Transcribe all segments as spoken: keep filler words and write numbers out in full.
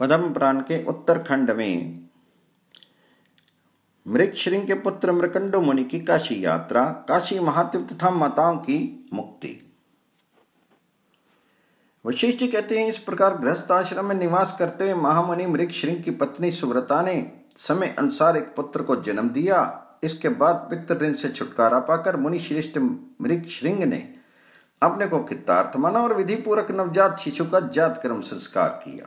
पद्मपुराण के उत्तरखंड में मृगश्रृंग के पुत्र मृकंडो मुनि की काशी यात्रा, काशी महात्म तथा माताओं की मुक्ति। वशिष्ठ कहते हैं, इस प्रकार गृहस्थ आश्रम में निवास करते हुए महामुनि मृगश्रृंग की पत्नी सुव्रता ने समय अनुसार एक पुत्र को जन्म दिया। इसके बाद पितृऋण से छुटकारा पाकर मुनि श्रेष्ठ मृगश्रृंग ने अपने को कृतार्थ माना और विधि पूर्वक नवजात शिशु का जात कर्म संस्कार किया।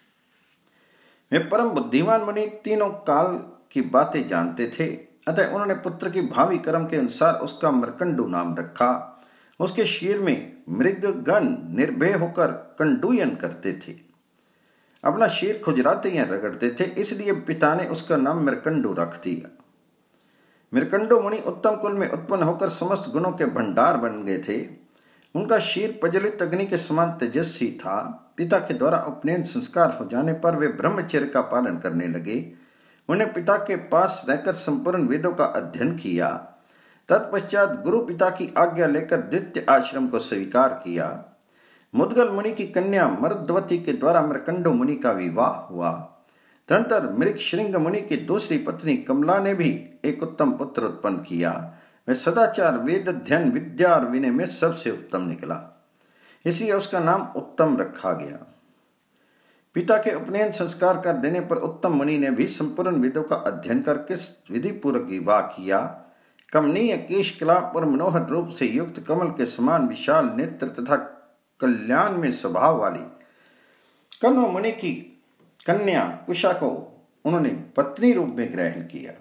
वे परम बुद्धिमान मुनि तीनों काल की बातें जानते थे, अतः उन्होंने पुत्र की भावी कर्म के अनुसार उसका मृकंडू नाम रखा। उसके शीर में मृगगण निर्भय होकर कंडूयन करते थे, अपना शीर खुजराते या रगड़ते थे, इसलिए पिता ने उसका नाम मृकंडू रख दिया। मृकंडो मुनि उत्तम कुल में उत्पन्न होकर समस्त गुणों के भंडार बन गए थे। उनका शीर प्रज्वलित अग्नि के समान तेजस्वी था। पिता के द्वारा उपनयन संस्कार हो जाने पर वे ब्रह्मचर्य का पालन करने लगे। उन्हें पिता के पास रहकर संपूर्ण वेदों का अध्ययन किया। तत्पश्चात गुरु पिता की आज्ञा लेकर द्वितीय आश्रम को स्वीकार किया। मुद्गल मुनि की कन्या मरुद्वती के द्वारा मृकंडो मुनि का विवाह हुआ। तदंतर मृगश्रृंग मुनि की दूसरी पत्नी कमला ने भी एक उत्तम पुत्र उत्पन्न किया। वह सदाचार, वेद अध्ययन, विद्या और विनय में सबसे उत्तम निकला, इसलिए उसका नाम उत्तम रखा गया। पिता के उपनयन संस्कार कर देने पर उत्तम मुनि ने भी संपूर्ण वेदों का अध्ययन करके विधि पूर्वक विवाह किया। कमनीय केश कलाप और मनोहर रूप से युक्त, कमल के समान विशाल नेत्र तथा कल्याण में स्वभाव वाली कण्व मुनि की कन्या कुशा को उन्होंने पत्नी रूप में ग्रहण किया।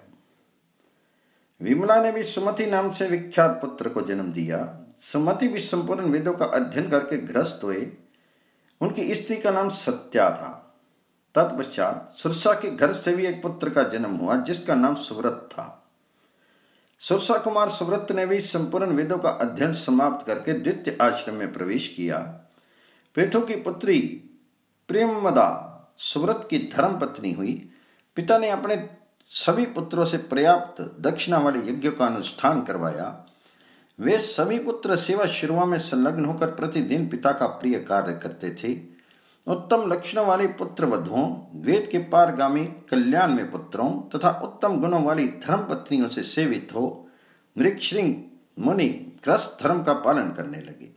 विमला ने भी सुमति नाम से विख्यात पुत्र को जन्म दिया। सुमति भी संपूर्ण वेदों का अध्ययन करके गृहस्थ हुए। उनकी स्त्री का नाम सत्या था। तत्पश्चात सुरसा के घर से भी एक पुत्र का जन्म हुआ, जिसका नाम सुव्रत था। सुरसा कुमार सुव्रत ने भी संपूर्ण वेदों का अध्ययन समाप्त करके द्वितीय आश्रम में प्रवेश किया। पृथु की पुत्री प्रेमदा सुव्रत की धर्म पत्नी हुई। पिता ने अपने सभी पुत्रों से पर्याप्त दक्षिणा वाले यज्ञों का अनुष्ठान करवाया। वे सभी पुत्र सेवा शिरोवा में संलग्न होकर प्रतिदिन पिता का प्रिय कार्य करते थे। उत्तम लक्षणों वाले पुत्र वधुओं, वेद के पारगामी कल्याण में पुत्रों तथा उत्तम गुणों वाली धर्म पत्नियों से सेवित हो मृगश्रृंग मुनि गृहस्थ धर्म का पालन करने लगे।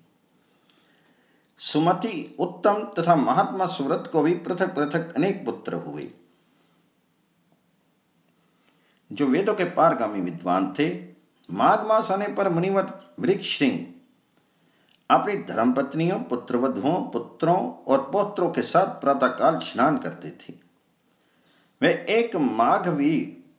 सुमति, उत्तम तथा महात्मा सुव्रत को भी पृथक पृथक अनेक पुत्र हुए, जो वेदों के पारगामी विद्वान थे। माघ मास आने पर मुनिवर मृगश्रृंग अपनी धर्मपत्नियों, पुत्रवधुओं, पुत्रों और पौत्रों के साथ प्रातःकाल स्नान करते थे। वे एक माघ भी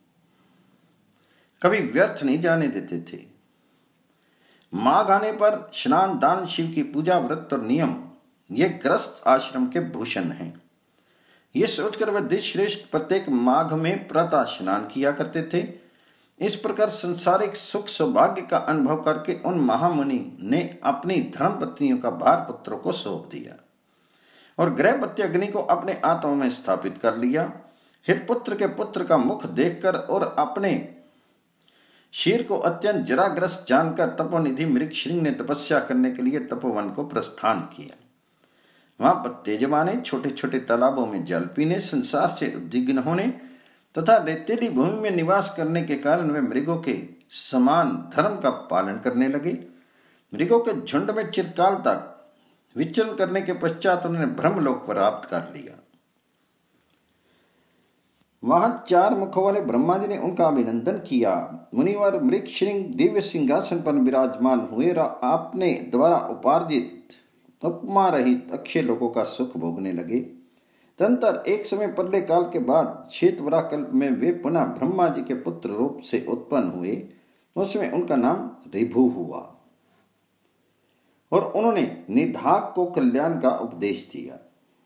कभी व्यर्थ नहीं जाने देते थे। माघ आने पर स्नान, दान, शिव की पूजा, व्रत और नियम ये गृहस्थ आश्रम के भूषण हैं। ये सोचकर वह दिश्रेष्ठ प्रत्येक माघ में प्रातः स्नान किया करते थे। इस प्रकार संसारिक सुख सौभाग्य का अनुभव करके उन महामुनि ने अपनी धर्म पत्नियों का भार पुत्रों को सौंप दिया और गृहपत्य अग्नि को अपने आत्मा में स्थापित कर लिया। फिर पुत्र के पुत्र का मुख देखकर और अपने शीर को अत्यंत जराग्रस्त जानकर तपोनिधि मृगश्रृंग ने तपस्या करने के लिए तपोवन को प्रस्थान किया। वहां पत्ते जमाने, छोटे छोटे तालाबों में जल पीने, संसार से उद्विग्न होने तथा रेतीली भूमि में निवास करने के कारण वे मृगों के समान धर्म का पालन करने लगे। मृगों के झुंड में चिरकाल तक विचरण करने के पश्चात उन्होंने ब्रह्मलोक प्राप्त कर लिया। वहां चार मुखों वाले ब्रह्मा जी ने उनका अभिनंदन किया। मुनिवर मृगश्रृंग दिव्य सिंहासन पर विराजमान हुए और आपने द्वारा उपार्जित उपमा रहित अक्षय लोगों का सुख भोगने लगे। तदंतर एक समय प्रलय काल के बाद श्वेतवराह कल्प में वे पुनः ब्रह्मा जी के पुत्र रूप से उत्पन्न हुए। उसमें उनका नाम ऋभु हुआ और उन्होंने निधाक को कल्याण का उपदेश दिया।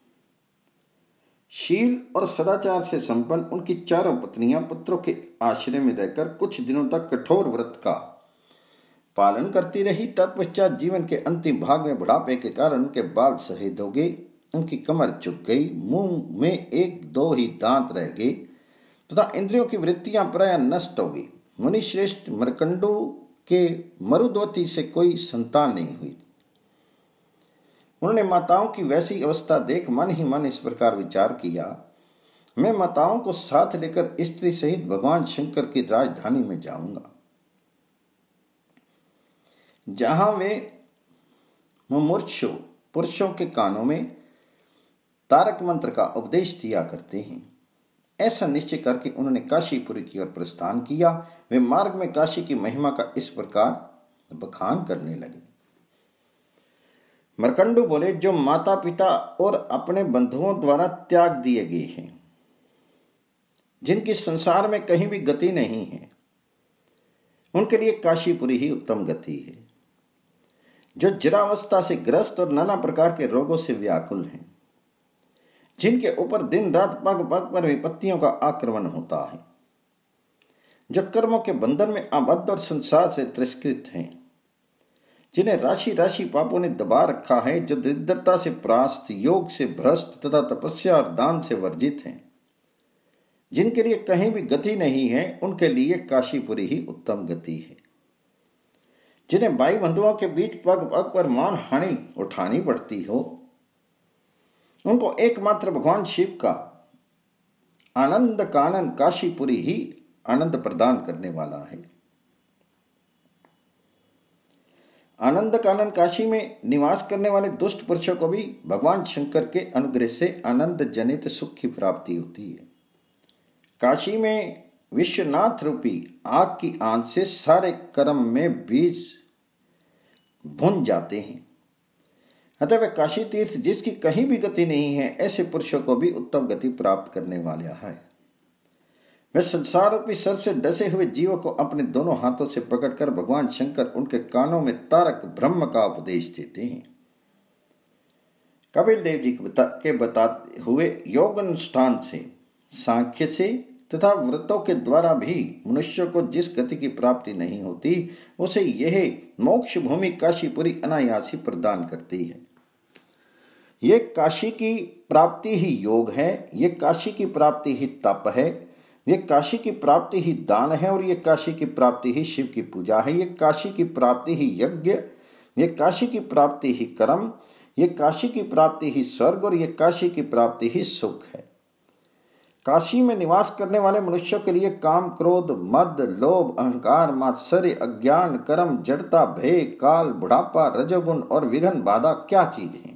शील और सदाचार से संपन्न उनकी चारों पत्नियां पुत्रों के आश्रय में रहकर कुछ दिनों तक कठोर व्रत का पालन करती रही। तत्पश्चात जीवन के अंतिम भाग में बुढ़ापे के कारण उनके बाल सफेद हो गए, उनकी कमर झुक गई, मुंह में एक दो ही दांत रह गए तथा इंद्रियों की वृत्तियां प्राय नष्ट हो गई। मुनिश्रेष्ठ मृकंडू के मरुद्वती से कोई संतान नहीं हुई। उन्होंने माताओं की वैसी अवस्था देख मन ही मन इस प्रकार विचार किया, मैं माताओं को साथ लेकर स्त्री सहित भगवान शंकर की राजधानी में जाऊंगा, जहां वे मुमूर्षु पुरुषों के कानों में तारक मंत्र का उपदेश दिया करते हैं। ऐसा निश्चय करके उन्होंने काशीपुरी की ओर प्रस्थान किया। वे मार्ग में काशी की महिमा का इस प्रकार बखान करने लगे। मरकंडू बोले, जो माता पिता और अपने बंधुओं द्वारा त्याग दिए गए हैं, जिनकी संसार में कहीं भी गति नहीं है, उनके लिए काशीपुरी ही उत्तम गति है। जो जरावस्था से ग्रस्त और नाना प्रकार के रोगों से व्याकुल हैं, जिनके ऊपर दिन रात पग पग पर विपत्तियों का आक्रमण होता है, जो कर्मों के बंधन में आबद्ध और संसार से तिरस्कृत हैं, जिन्हें राशि राशि पापों ने दबा रखा है, जो दरिद्रता से परास्त, योग से भ्रष्ट तथा तपस्या और दान से वर्जित हैं, जिनके लिए कहीं भी गति नहीं है, उनके लिए काशीपुरी ही उत्तम गति है। जिन्हें भाई बंधुओं के बीच पग पग पर मान हानि उठानी पड़ती हो, उनको एकमात्र भगवान शिव का आनंद कानन काशीपुरी ही आनंद प्रदान करने वाला है। आनंद कानन काशी में निवास करने वाले दुष्ट पुरुषों को भी भगवान शंकर के अनुग्रह से आनंद जनित सुख की प्राप्ति होती है। काशी में विश्वनाथ रूपी आग की आंच से सारे कर्म में बीज भुन जाते हैं। अतः वह काशी तीर्थ जिसकी कहीं भी गति नहीं है, ऐसे पुरुषों को भी उत्तम गति प्राप्त करने वाला है। वह संसार रूपी सर से डसे हुए जीवों को अपने दोनों हाथों से पकड़कर भगवान शंकर उनके कानों में तारक ब्रह्म का उपदेश देते हैं। कपिल देव जी के बताते हुए योग अनुष्ठान से, सांख्य से तथा व्रतों के द्वारा भी मनुष्य को जिस गति की प्राप्ति नहीं होती, उसे यह मोक्ष भूमि काशीपुरी अनायास ही प्रदान करती है। ये काशी की प्राप्ति ही योग है, ये काशी की प्राप्ति ही तप है, ये काशी की प्राप्ति ही दान है, और ये काशी की प्राप्ति ही शिव की पूजा है। ये काशी की प्राप्ति ही यज्ञ, ये काशी की प्राप्ति ही कर्म, ये काशी की प्राप्ति ही स्वर्ग, और ये काशी की प्राप्ति ही सुख है। काशी में निवास करने वाले मनुष्यों के लिए काम, क्रोध, मद, लोभ, अहंकार, मात्सर्य, अज्ञान, कर्म, जड़ता, भय, काल, बुढ़ापा, रजोगुण और विघ्न बाधा क्या चीज है?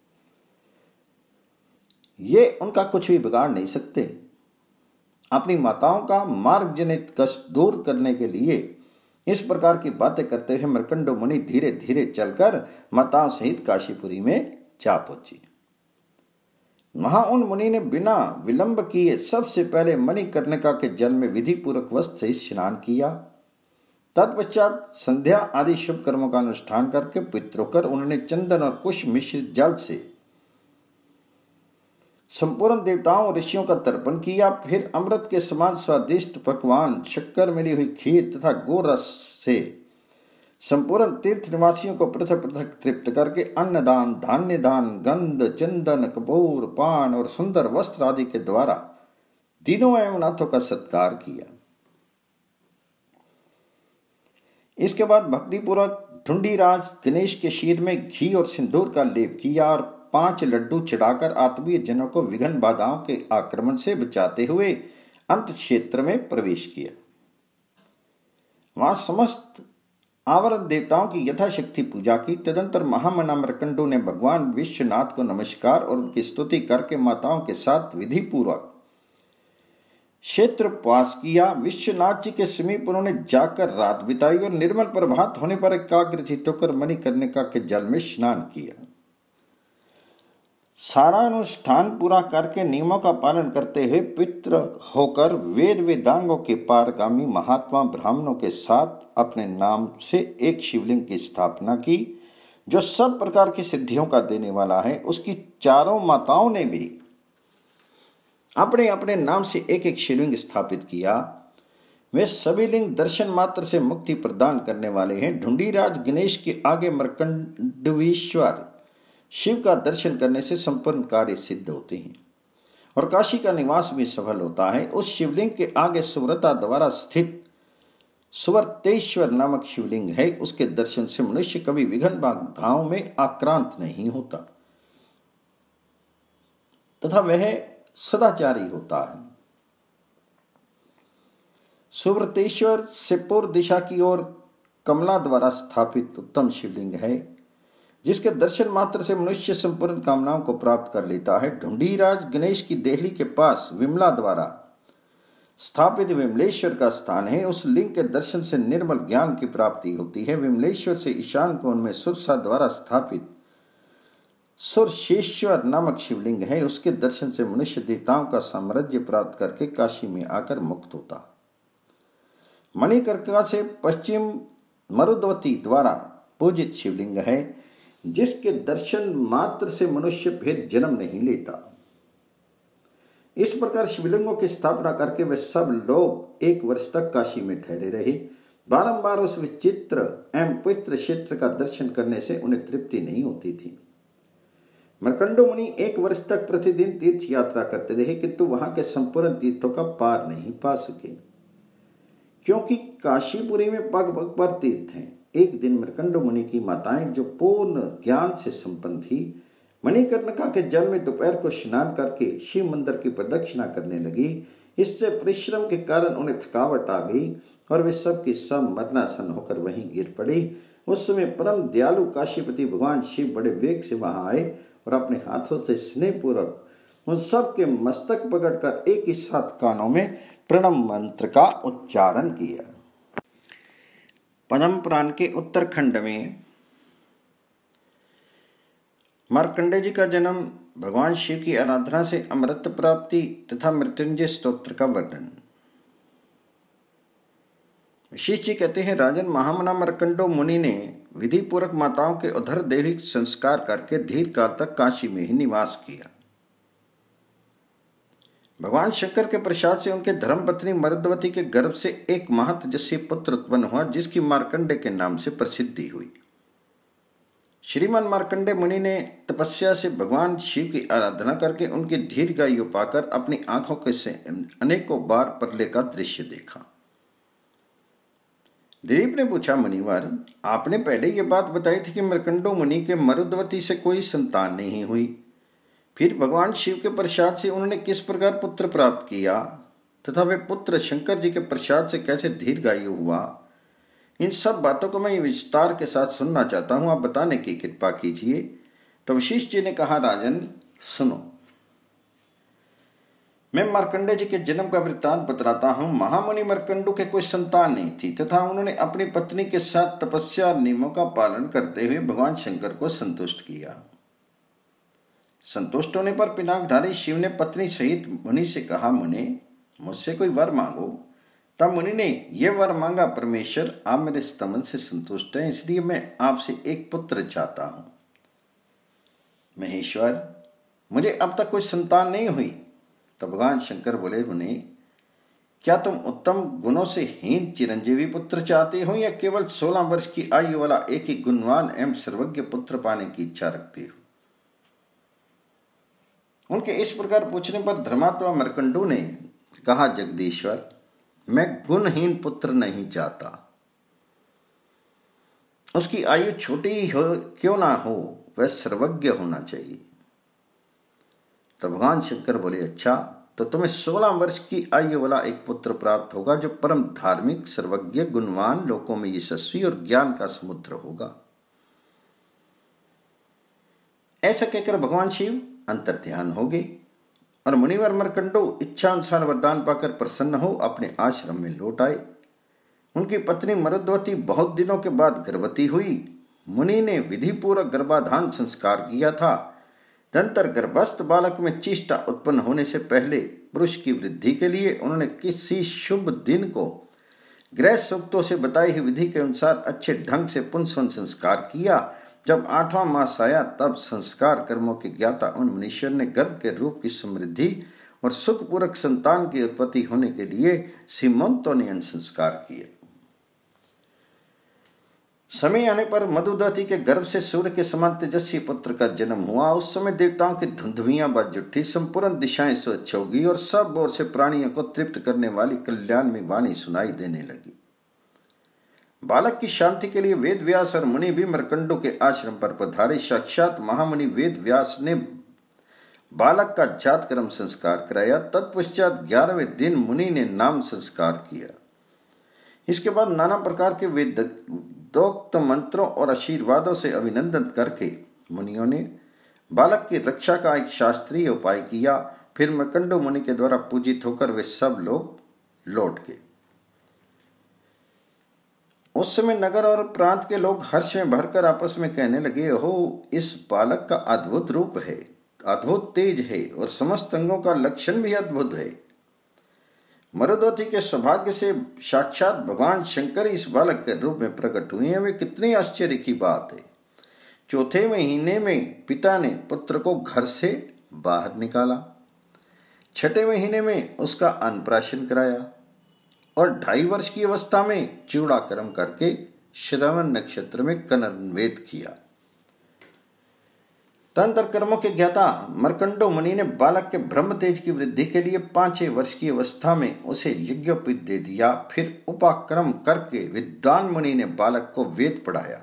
ये उनका कुछ भी बिगाड़ नहीं सकते। अपनी माताओं का मार्ग जनित कष्ट दूर करने के लिए इस प्रकार की बातें करते हुए मरकंडो मुनि धीरे धीरे चलकर माताओं सहित काशीपुरी में जा पहुंची। वहां उन मुनि ने बिना विलंब किए सबसे पहले मणिकर्णिका के जल में विधि पूर्वक वस्त्र सहित स्नान किया। तत्पश्चात संध्या आदि शुभ कर्मों का अनुष्ठान करके पवित्र होकर उन्होंने चंदन और कुश मिश्रित जल से संपूर्ण देवताओं और ऋषियों का तर्पण किया। फिर अमृत के समान स्वादिष्ट पकवान, शक्कर मिली हुई खीर तथा गोरस से संपूर्ण तीर्थ निवासियों को पृथक पृथक तृप्त करके अन्नदान, धान्य दान, गंध, चंदन, कपूर, पान और सुंदर वस्त्र आदि के द्वारा तीनों एवं नाथों का सत्कार किया। इसके बाद भक्तिपूर्वक ढूंढीराज गणेश के शीर में घी और सिंदूर का लेप किया और पांच लड्डू चढ़ाकर आत्मीय जनों को विघ्न बाधाओं के आक्रमण से बचाते हुए अंत क्षेत्र में प्रवेश किया। वहां समस्त आवरण देवताओं की यथाशक्ति पूजा की। तदंतर महामना मरकंडू ने भगवान विश्वनाथ को नमस्कार और उनकी स्तुति करके माताओं के साथ विधि पूर्वक क्षेत्रवास किया। विश्वनाथ जी के समीप उन्होंने जाकर रात बिताई और निर्मल प्रभात होने पर एकाग्रचित्त होकर मणिकर्णिका के जल में स्नान किया। सारा अनुष्ठान पूरा करके नियमों का पालन करते हुए पितृ होकर वेद वेदांगों के पारगामी महात्मा ब्राह्मणों के साथ अपने नाम से एक शिवलिंग की स्थापना की, जो सब प्रकार की सिद्धियों का देने वाला है। उसकी चारों माताओं ने भी अपने अपने नाम से एक एक शिवलिंग स्थापित किया। वे सभी लिंग दर्शन मात्र से मुक्ति प्रदान करने वाले हैं। ढूंढीराज गणेश के आगे मरकंडवीश्वर शिव का दर्शन करने से संपूर्ण कार्य सिद्ध होते हैं और काशी का निवास भी सफल होता है। उस शिवलिंग के आगे सुव्रता द्वारा स्थित सुवर्तेश्वर नामक शिवलिंग है, उसके दर्शन से मनुष्य कभी विघ्न बाधाओं में आक्रांत नहीं होता तथा वह सदाचारी होता है। सुव्रतेश्वर से पूर्व दिशा की ओर कमला द्वारा स्थापित उत्तम शिवलिंग है, जिसके दर्शन मात्र से मनुष्य संपूर्ण कामनाओं को प्राप्त कर लेता है। ढूंढीराज गणेश की देहली के पास विमला द्वारा स्थापित विमलेश्वर का स्थान है। उस लिंग के दर्शन से निर्मल ज्ञान की प्राप्ति होती है। विमलेश्वर से ईशान कोण में सुरसा द्वारा स्थापित सुरशेश्वर नामक शिवलिंग है, उसके दर्शन से मनुष्य देवताओं का साम्राज्य प्राप्त करके काशी में आकर मुक्त होता। मणिकर्णिका से पश्चिम मरुद्वती द्वारा पूजित शिवलिंग है, जिसके दर्शन मात्र से मनुष्य फिर जन्म नहीं लेता। इस प्रकार शिवलिंगों की स्थापना करके वे सब लोग एक वर्ष तक काशी में ठहरे रहे। बारंबार उस विचित्र एवं पवित्र क्षेत्र का दर्शन करने से उन्हें तृप्ति नहीं होती थी। मार्कंडो मुनि एक वर्ष तक प्रतिदिन तीर्थ यात्रा करते रहे, किंतु वहां के संपूर्ण तीर्थों का पार नहीं पा सके, क्योंकि काशीपुरी में पग पग पर तीर्थ हैं। एक दिन मार्कंडो मुनि की माताएं, जो पूर्ण ज्ञान से संपन्न थी, मणिकर्णिका के जल में दोपहर को स्नान करके शिव मंदिर की प्रदक्षिणा करने लगी। इससे परिश्रम के कारण उन्हें थकावट आ गई और वे सब की सब मरणासन होकर वहीं गिर पड़ी। उस समय परम दयालु काशीपति भगवान शिव बड़े वेग से वहां आए और अपने हाथों से स्नेहपूर्वक उन सब के मस्तक पकड़कर एक ही साथ कानों में प्रणव मंत्र का उच्चारण किया। पद्म पुराण के उत्तरखंड में मार्कंडेय जी का जन्म, भगवान शिव की आराधना से अमृत प्राप्ति तथा मृत्युंजय स्तोत्र का वर्णन। वशिष्ठ जी कहते हैं, राजन महामना मार्कंडो मुनि ने विधि पूर्वक माताओं के उधर दैविक संस्कार करके दीर्घ काल तक काशी में ही निवास किया। भगवान शंकर के प्रसाद से उनके धर्मपत्नी मरुद्वती के गर्भ से एक महतजस्वी पुत्र उत्पन्न हुआ, जिसकी मार्कंडेय के नाम से प्रसिद्धि हुई। श्रीमान मार्कंडेय मुनि ने तपस्या से भगवान शिव की आराधना करके उनकी दीर्घायु पाकर अपनी आंखों के से अनेकों बार प्रलय का दृश्य देखा। दिलीप ने पूछा, मुनिवर, आपने पहले यह बात बताई थी कि मार्कंडो मुनि के मरुद्वती से कोई संतान नहीं हुई, फिर भगवान शिव के प्रसाद से उन्होंने किस प्रकार पुत्र प्राप्त किया तथा वे पुत्र शंकर जी के प्रसाद से कैसे दीर्घायु हुआ? इन सब बातों को मैं विस्तार के साथ सुनना चाहता हूं, आप बताने की कृपा कीजिए। तो वशिष्ठ जी ने कहा, राजन सुनो, मैं मार्कंडेय जी के जन्म का वृत्तांत बतलाता हूं। महामुनि मार्कंडो के कोई संतान नहीं थी तथा उन्होंने अपनी पत्नी के साथ तपस्या नियमों का पालन करते हुए भगवान शंकर को संतुष्ट किया। संतुष्ट होने पर पिनाकधारी शिव ने पत्नी सहित मुनि से कहा, मुनि, मुझसे कोई वर मांगो। तब मुनि ने यह वर मांगा, परमेश्वर, आप मेरे स्तमन से संतुष्ट हैं, इसलिए मैं आपसे एक पुत्र चाहता हूं। महेश्वर, मुझे अब तक कोई संतान नहीं हुई। तो भगवान शंकर बोले, मुनि, क्या तुम उत्तम गुणों से हीन चिरंजीवी पुत्र चाहते हो या केवल सोलह वर्ष की आयु वाला एक ही गुणवान एवं सर्वज्ञ पुत्र पाने की इच्छा रखते हो? उनके इस प्रकार पूछने पर धर्मात्मा मार्कंडो ने कहा, जगदीश्वर, मैं गुणहीन पुत्र नहीं चाहता। उसकी आयु छोटी हो क्यों ना हो, वह सर्वज्ञ होना चाहिए। तो भगवान शंकर बोले, अच्छा, तो तुम्हें सोलह वर्ष की आयु वाला एक पुत्र प्राप्त होगा, जो परम धार्मिक, सर्वज्ञ, गुणवान, लोकों में यशस्वी और ज्ञान का समुद्र होगा। ऐसा कहकर भगवान शिव अंतर्ध्यान हो गए और मुनिवर मार्कंडो इच्छा अनुसार वरदान पाकर प्रसन्न हो अपने आश्रम में लौट आए। उनकी पत्नी मरुद्वती बहुत दिनों के बाद गर्भवती हुई। मुनि ने विधि पूर्वक गर्भाधान संस्कार किया था। तदंतर गर्भस्थ बालक में चेष्टा उत्पन्न होने से पहले पुरुष की वृद्धि के लिए उन्होंने किसी शुभ दिन को गृह सूक्तों से बताई हुई विधि के अनुसार अच्छे ढंग से पुंसवन संस्कार किया। जब आठवां मास आया, तब संस्कार कर्मों के ज्ञाता उन मुनीश्वर ने गर्भ के रूप की समृद्धि और सुखपूर्वक संतान की उत्पत्ति होने के लिए सीमंतों ने संस्कार किए। समय आने पर मधुदती के गर्भ से सूर्य के समान तेजस्वी पुत्र का जन्म हुआ। उस समय देवताओं की धुंधुवियां बज उठी, संपूर्ण दिशाएं स्वच्छ होगी और सब ओर से प्राणियों को तृप्त करने वाली कल्याण में वाणी सुनाई देने लगी। बालक की शांति के लिए वेद व्यास और मुनि भी मरकंडो के आश्रम पर पधारे। साक्षात महामुनि वेद व्यास ने बालक का जात कर्म संस्कार कराया। तत्पश्चात ग्यारहवें दिन मुनि ने नाम संस्कार किया। इसके बाद नाना प्रकार के वेदोक्त मंत्रों और आशीर्वादों से अभिनंदन करके मुनियों ने बालक की रक्षा का एक शास्त्रीय उपाय किया। फिर मरकंडो मुनि के द्वारा पूजित होकर वे सब लोग लौट गए। उस समय नगर और प्रांत के लोग हर्ष में भरकर आपस में कहने लगे, हो इस बालक का अद्भुत रूप है, अद्भुत तेज है और समस्त अंगों का लक्षण भी अद्भुत है। मरुदवती के सौभाग्य से साक्षात भगवान शंकर इस बालक के रूप में प्रकट हुए हैं। वे कितनी आश्चर्य की बात है। चौथे महीने में पिता ने पुत्र को घर से बाहर निकाला। छठे महीने में उसका अन्नप्राशन कराया और ढाई वर्ष की अवस्था में चूड़ाकर्म करके श्रवण नक्षत्र में कननवेद किया। तंत्र कर्मों के ज्ञाता मरकंडो मुनि ने बालक के ब्रह्म तेज की वृद्धि के लिए पांचवें वर्ष की अवस्था में उसे यज्ञोपवीत दे दिया। फिर उपाक्रम करके विद्वान मुनि ने बालक को वेद पढ़ाया।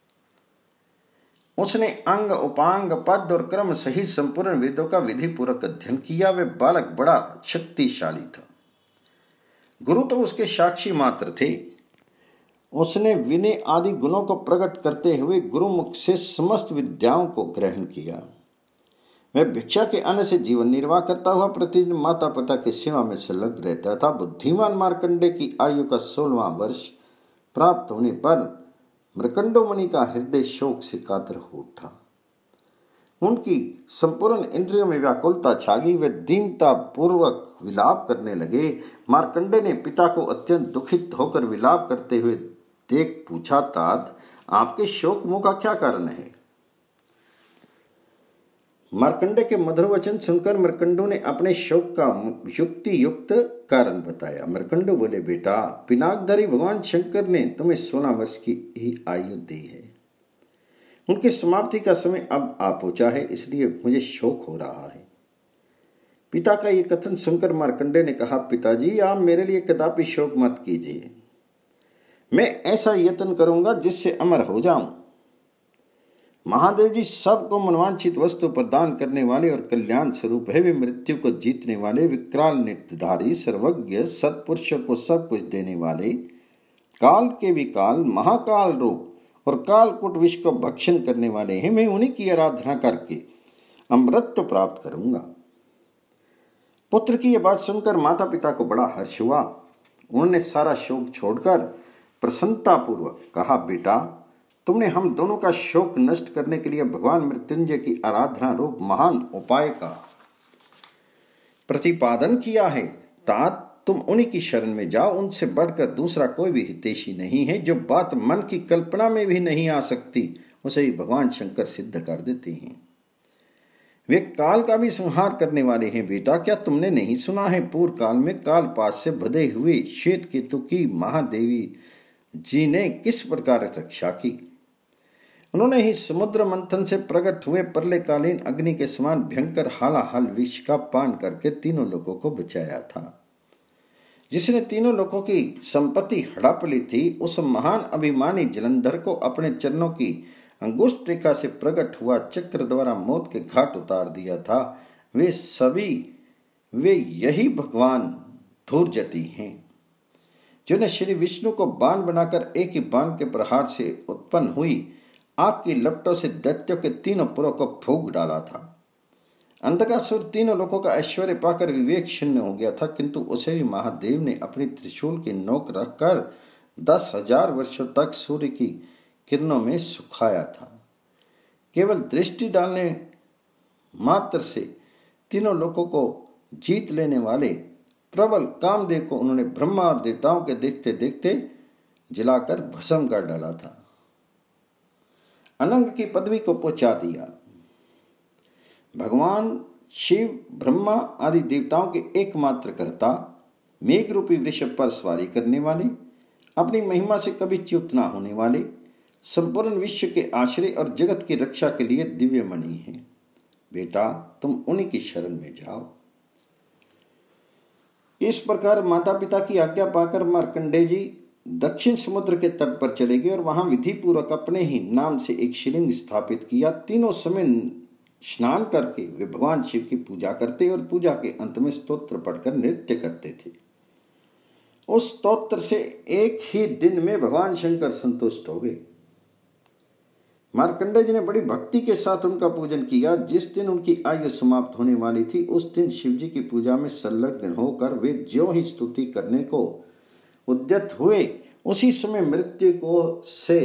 उसने अंग उपांग पद और क्रम सहित संपूर्ण वेदों का विधि पूर्वक अध्ययन किया। वे बालक बड़ा शक्तिशाली था। गुरु तो उसके साक्षी मात्र थे। उसने विनय आदि गुणों को प्रकट करते हुए गुरुमुख से समस्त विद्याओं को ग्रहण किया। वह भिक्षा के अन्न से जीवन निर्वाह करता हुआ प्रतिदिन माता पिता की सेवा में संलग्न रहता था। बुद्धिमान मार्कंडे की आयु का सोलहवां वर्ष प्राप्त होने पर मरकंडो मुनि का हृदय शोक से कातर हो उठा। उनकी संपूर्ण इंद्रियों में व्याकुलता छा गई। वे दीनता पूर्वक विलाप करने लगे। मार्कंडे ने पिता को अत्यंत दुखित होकर विलाप करते हुए देख पूछा, तात आपके शोक मुंह का क्या कारण है? मार्कंडे के मधुर वचन सुनकर मरकंडो ने अपने शोक का युक्ति युक्त कारण बताया। मरकंडो बोले, बेटा पिनाकधारी भगवान शंकर ने तुम्हें सोलह वर्ष की ही आयु दी है। उनकी समाप्ति का समय अब आ पहुंचा है, इसलिए मुझे शोक हो रहा है। पिता का ये कथन सुनकर मार्कंडे ने कहा, पिताजी आप मेरे लिए कदापि शोक मत कीजिए। मैं ऐसा यत्न करूंगा जिससे अमर हो जाऊं। महादेव जी सबको मनवांछित वस्तु प्रदान करने वाले और कल्याण स्वरूप है। वे मृत्यु को जीतने वाले, विकराल नेत्रधारी, सर्वज्ञ, सत्पुरुषों को सब कुछ देने वाले, काल के विकाल, महाकाल रूप और कालकूट विष को भक्षण करने वाले हैं। मैं उन्हीं की आराधना करके अमृत प्राप्त करूंगा। पुत्र की यह बात सुनकर माता पिता को बड़ा हर्ष हुआ। उन्होंने सारा शोक छोड़कर प्रसन्नता पूर्वक कहा, बेटा तुमने हम दोनों का शोक नष्ट करने के लिए भगवान मृत्युंजय की आराधना रूप महान उपाय का प्रतिपादन किया है। तात तुम उन्हीं की शरण में जाओ। उनसे बढ़कर दूसरा कोई भी हितैषी नहीं है। जो बात मन की कल्पना में भी नहीं आ सकती उसे ही भगवान शंकर सिद्ध कर देते हैं। वे काल का भी संहार करने वाले हैं। बेटा क्या तुमने नहीं सुना है, पूर्व काल में कालपाश से बधे हुए श्वेत केतु की महादेवी जी ने किस प्रकार रक्षा की? उन्होंने ही समुद्र मंथन से प्रकट हुए प्रलयकालीन अग्नि के समान भयंकर हालाहल विष का पान करके तीनों लोगों को बचाया था। जिसने तीनों लोगों की संपत्ति हड़प ली थी, उस महान अभिमानी जलंधर को अपने चरणों की अंगुष्ठ रेखा से प्रकट हुआ चक्र द्वारा मौत के घाट उतार दिया था। वे सभी वे यही भगवान धूर्जटी हैं, जिन्हें श्री विष्णु को बाण बनाकर एक ही बाण के प्रहार से उत्पन्न हुई आग की लपटों से दैत्यों के तीनों पुरों को फूंक डाला था। अंधकासुर तीनों लोगों का ऐश्वर्य पाकर विवेक शून्य हो गया था, किंतु उसे भी महादेव ने अपनी त्रिशूल की नोक रखकर दस हजार वर्षों तक सूर्य की किरणों में सुखाया था। केवल दृष्टि डालने मात्र से तीनों लोगों को जीत लेने वाले प्रबल कामदेव को उन्होंने ब्रह्मा और देवताओं के देखते देखते जलाकर भस्म कर डाला था। अनंग की पदवी को पहुंचा दिया। भगवान शिव, ब्रह्मा आदि देवताओं के एकमात्र कर्ता, मेघ रूपी वृषभ पर सवारी करने वाले, अपनी महिमा से कभी च्युत न होने वाले, संपूर्ण विश्व के आश्रय और जगत की रक्षा के लिए दिव्य मणि है। बेटा तुम उन्हीं की शरण में जाओ। इस प्रकार माता पिता की आज्ञा पाकर मार्कंडेय जी दक्षिण समुद्र के तट पर चले गए और वहां विधि पूर्वक अपने ही नाम से एक शिवलिंग स्थापित किया। तीनों समय स्नान करके वे भगवान शिव की पूजा करते और पूजा के अंत में स्तोत्र पढ़कर नृत्य करते थे। उस स्तोत्र से एक ही दिन में भगवान शंकर संतुष्ट हो गए। मार्कंडेय जी ने बड़ी भक्ति के साथ उनका पूजन किया। जिस दिन उनकी आयु समाप्त होने वाली थी उस दिन शिव जी की पूजा में संलग्न होकर वे ज्यों ही स्तुति करने को उद्यत हुए, उसी समय मृत्यु को से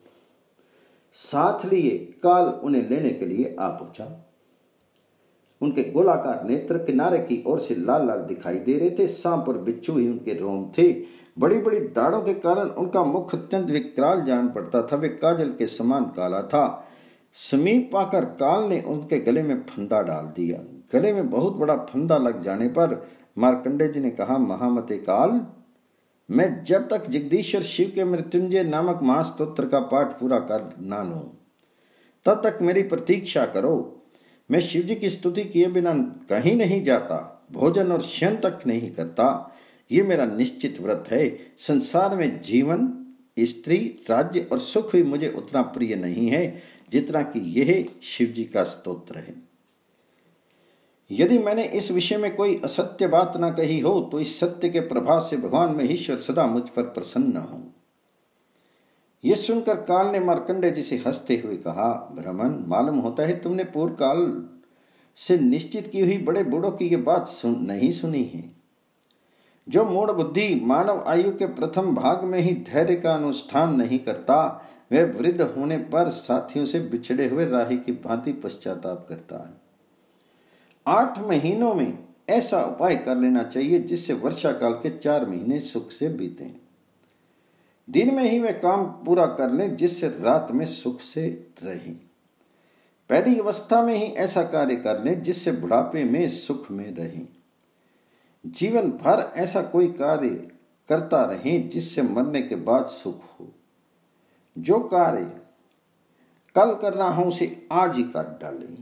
साथ लिए काल उन्हें लेने के लिए आ पहुंचा। उनके गोलाकार नेत्र किनारे की ओर से लाल लाल दिखाई दे रहे थे। सांप और बिच्छू ही उनके रोम थे। बड़ी बड़ी दाढ़ों के कारण उनका मुख अत्यंत विकराल जान पड़ता था। वे काजल के समान काला था। समीप आकर काल ने उनके गले में फंदा डाल दिया। गले में बहुत बड़ा फंदा लग जाने पर मार्कंडेय जी ने कहा, महामते काल, मैं जब तक जगदीश्वर शिव के मृत्युंजय नामक महास्तोत्र का पाठ पूरा कर ना लूं तब तक मेरी प्रतीक्षा करो। मैं शिव जी की स्तुति किए बिना कहीं नहीं जाता, भोजन और शयन तक नहीं करता। ये मेरा निश्चित व्रत है। संसार में जीवन, स्त्री, राज्य और सुख भी मुझे उतना प्रिय नहीं है जितना कि यह शिव जी का स्तोत्र है। यदि मैंने इस विषय में कोई असत्य बात न कही हो तो इस सत्य के प्रभाव से भगवान महेश्वर सदा मुझ पर प्रसन्न हो। यह सुनकर काल ने मार्कंडेय जी से हंसते हुए कहा, ब्राह्मण, मालूम होता है तुमने पूर्व काल से निश्चित की हुई बड़े बूढ़ों की यह बात सुन नहीं सुनी है। जो मूढ़ बुद्धि मानव आयु के प्रथम भाग में ही धैर्य का अनुष्ठान नहीं करता, वह वृद्ध होने पर साथियों से बिछड़े हुए राही की भांति पश्चाताप करता है। आठ महीनों में ऐसा उपाय कर लेना चाहिए जिससे वर्षा काल के चार महीने सुख से बीतें। दिन में ही वे काम पूरा कर लें जिससे रात में सुख से रहें। पहली अवस्था में ही ऐसा कार्य कर लें जिससे बुढ़ापे में सुख में रहें। जीवन भर ऐसा कोई कार्य करता रहें जिससे मरने के बाद सुख हो। जो कार्य कल करना हो उसे आज ही कर डालें।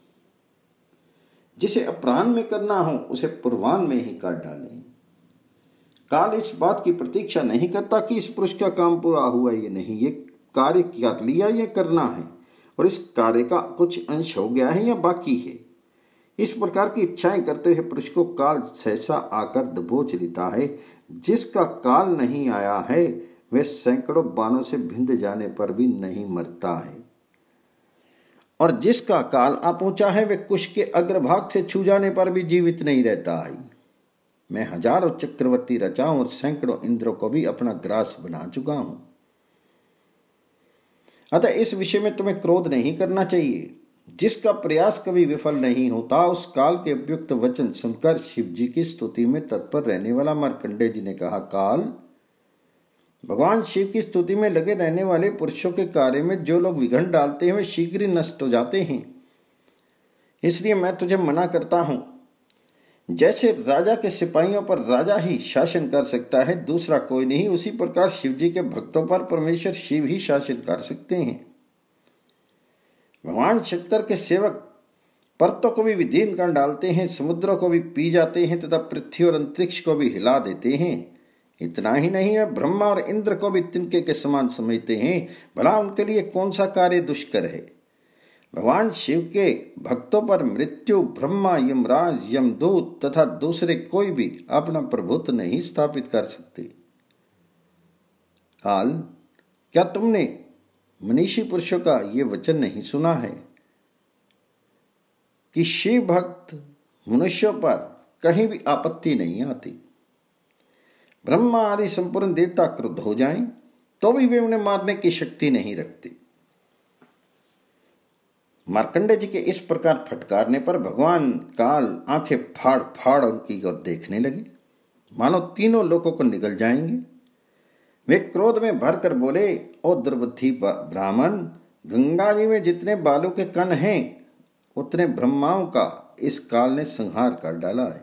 जिसे अपराह्न में करना हो उसे पूर्वाह्न में ही कर डालें। काल इस बात की प्रतीक्षा नहीं करता कि इस पुरुष का काम पूरा हुआ ये नहीं, ये कार्य कर लिया, ये करना है और इस कार्य का कुछ अंश हो गया है या बाकी है। इस प्रकार की इच्छाएं करते हुए पुरुष को काल सहसा आकर दबोच लेता है। जिसका काल नहीं आया है वह सैकड़ों बाणों से भिंद जाने पर भी नहीं मरता है और जिसका काल आ पहुंचा है वह कुश के अग्रभाग से छू जाने पर भी जीवित नहीं रहता है। मैं हजारों चक्रवर्ती रचाऊं और सैकड़ों इंद्रों को भी अपना ग्रास बना चुका हूं। अतः इस विषय में तुम्हें क्रोध नहीं करना चाहिए। जिसका प्रयास कभी विफल नहीं होता, उस काल के उपयुक्त वचन सुनकर शिव जी की स्तुति में तत्पर रहने वाला मार्कंडेय जी ने कहा, काल, भगवान शिव की स्तुति में लगे रहने वाले पुरुषों के कार्य में जो लोग विघ्न डालते हैं वे शीघ्र ही नष्ट हो जाते हैं। इसलिए मैं तुझे मना करता हूं। जैसे राजा के सिपाहियों पर राजा ही शासन कर सकता है, दूसरा कोई नहीं, उसी प्रकार शिव जी के भक्तों पर परमेश्वर शिव ही शासन कर सकते हैं। भगवान शंकर के सेवक पर्वतों को भी विदीर्ण कर डालते हैं, समुद्रों को भी पी जाते हैं तथा पृथ्वी और अंतरिक्ष को भी हिला देते हैं। इतना ही नहीं है, ब्रह्मा और इंद्र को भी तिनके के समान समझते हैं। भला उनके लिए कौन सा कार्य दुष्कर है। भगवान शिव के भक्तों पर मृत्यु, ब्रह्मा, यमराज, यमदूत तथा दूसरे कोई भी अपना प्रभुत्व नहीं स्थापित कर सकते। काल, क्या तुमने मनीषी पुरुषों का ये वचन नहीं सुना है कि शिव भक्त मनुष्यों पर कहीं भी आपत्ति नहीं आती। ब्रह्मा आदि संपूर्ण देवता क्रुद्ध हो जाएं तो भी वे उन्हें मारने की शक्ति नहीं रखते। मार्कंडेय जी के इस प्रकार फटकारने पर भगवान काल आंखें फाड़ फाड़ उनकी ओर देखने लगे, मानो तीनों लोगों को निगल जाएंगे। वे क्रोध में भरकर बोले, ओ दुर्बुद्धि ब्राह्मण, गंगा जी में जितने बालों के कण हैं उतने ब्रह्माओं का इस काल ने संहार कर डाला है।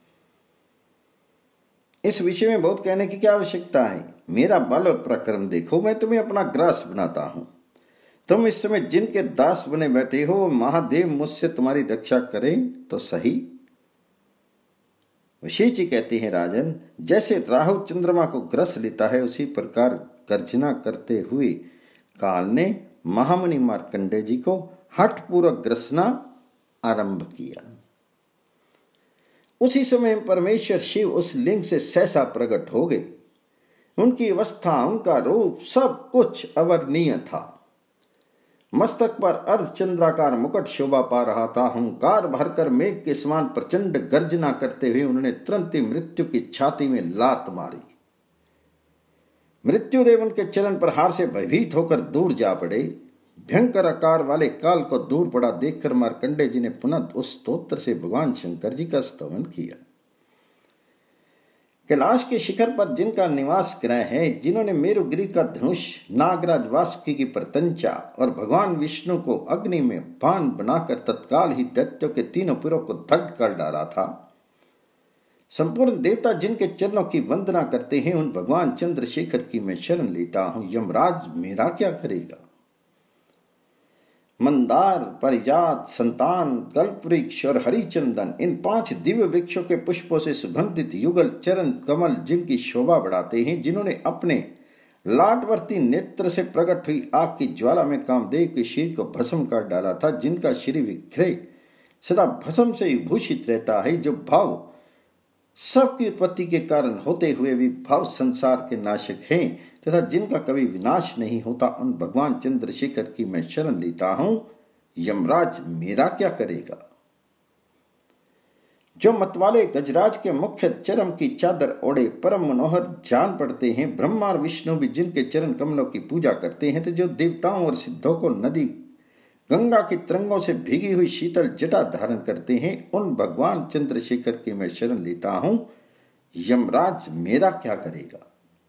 इस विषय में बहुत कहने की क्या आवश्यकता है। मेरा बल और पराक्रम देखो, मैं तुम्हें अपना ग्रास बनाता हूं। तुम इस समय जिनके दास बने बैठे हो, महादेव मुझसे तुम्हारी रक्षा करें तो सही। वशिष्ठ जी कहते हैं, राजन, जैसे राहु चंद्रमा को ग्रस लेता है उसी प्रकार गर्जना करते हुए काल ने महामुनि मार्कंडेय जी को हठपूर्वक ग्रसना आरंभ किया। उसी समय परमेश्वर शिव उस लिंग से सहसा प्रकट हो गए। उनकी अवस्था, उनका रूप, सब कुछ अवर्णनीय था। मस्तक पर अर्धचंद्राकार मुकुट शोभा पा रहा था। हुंकार भरकर मेघ के समान प्रचंड गर्जना करते हुए उन्होंने तुरंत ही मृत्यु की छाती में लात मारी। मृत्युदेव उनके चरण पर हार से भयभीत होकर दूर जा पड़े। भयंकर आकार वाले काल को दूर पड़ा देखकर मार्कंडेय जी ने पुनः उस स्तोत्र से भगवान शंकर जी का स्तवन किया। कैलाश के शिखर पर जिनका निवास ग्रह है, जिन्होंने मेरुगिरि का धनुष, नागराज वासुकी की प्रत्यंचा और भगवान विष्णु को अग्नि में बाण बनाकर तत्काल ही दैत्यों के तीनों पुरों को दग्ध कर डाला था, संपूर्ण देवता जिनके चरणों की वंदना करते हैं, उन भगवान चंद्रशेखर की मैं शरण लेता हूं। यमराज मेरा क्या करेगा? मंदार, परिजात, संतान, कल्पवृक्ष और हरिचंदन, इन पांच दिव्य वृक्षों के पुष्पों से सुगंधित युगल चरण कमल जिनकी शोभा बढ़ाते हैं, जिन्होंने अपने लाटवर्ती नेत्र से प्रकट हुई आग की ज्वाला में कामदेव के शरीर को भस्म कर डाला था, जिनका शरीर विग्रह सदा भस्म से विभूषित रहता है, जो भाव सबकी उत्पत्ति के कारण होते हुए भी भाव संसार के नाशक हैं तथा जिनका कभी विनाश नहीं होता, उन भगवान चंद्रशेखर की मैं शरण लेता हूं। यमराज मेरा क्या करेगा? जो मतवाले गजराज के मुख्य चरम की चादर ओढ़े परम मनोहर जान पड़ते हैं, ब्रह्मा और विष्णु भी जिनके चरण कमलों की पूजा करते हैं, तो जो देवताओं और सिद्धों को नदी गंगा की तरंगों से भीगी हुई शीतल जटा धारण करते हैं, उन भगवान चंद्रशेखर की मैं शरण लेता हूं। यमराज मेरा क्या करेगा?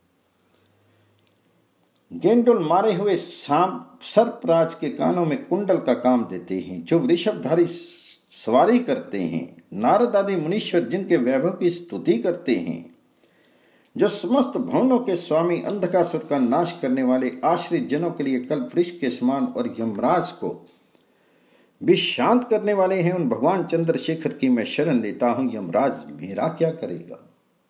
गेंडुल मारे हुए सांप सर्पराज के कानों में कुंडल का काम देते हैं, जो वृषभधारी सवारी करते हैं, नारद आदि मुनीश्वर जिनके वैभव की स्तुति करते हैं, जो समस्त भवनों के स्वामी, अंधकासुर का नाश करने वाले, आश्रित जनों के लिए कल्पवृक्ष के समान और यमराज को भी शांत करने वाले हैं, उन भगवान चंद्रशेखर की मैं शरण लेता हूं। यमराज मेरा क्या करेगा?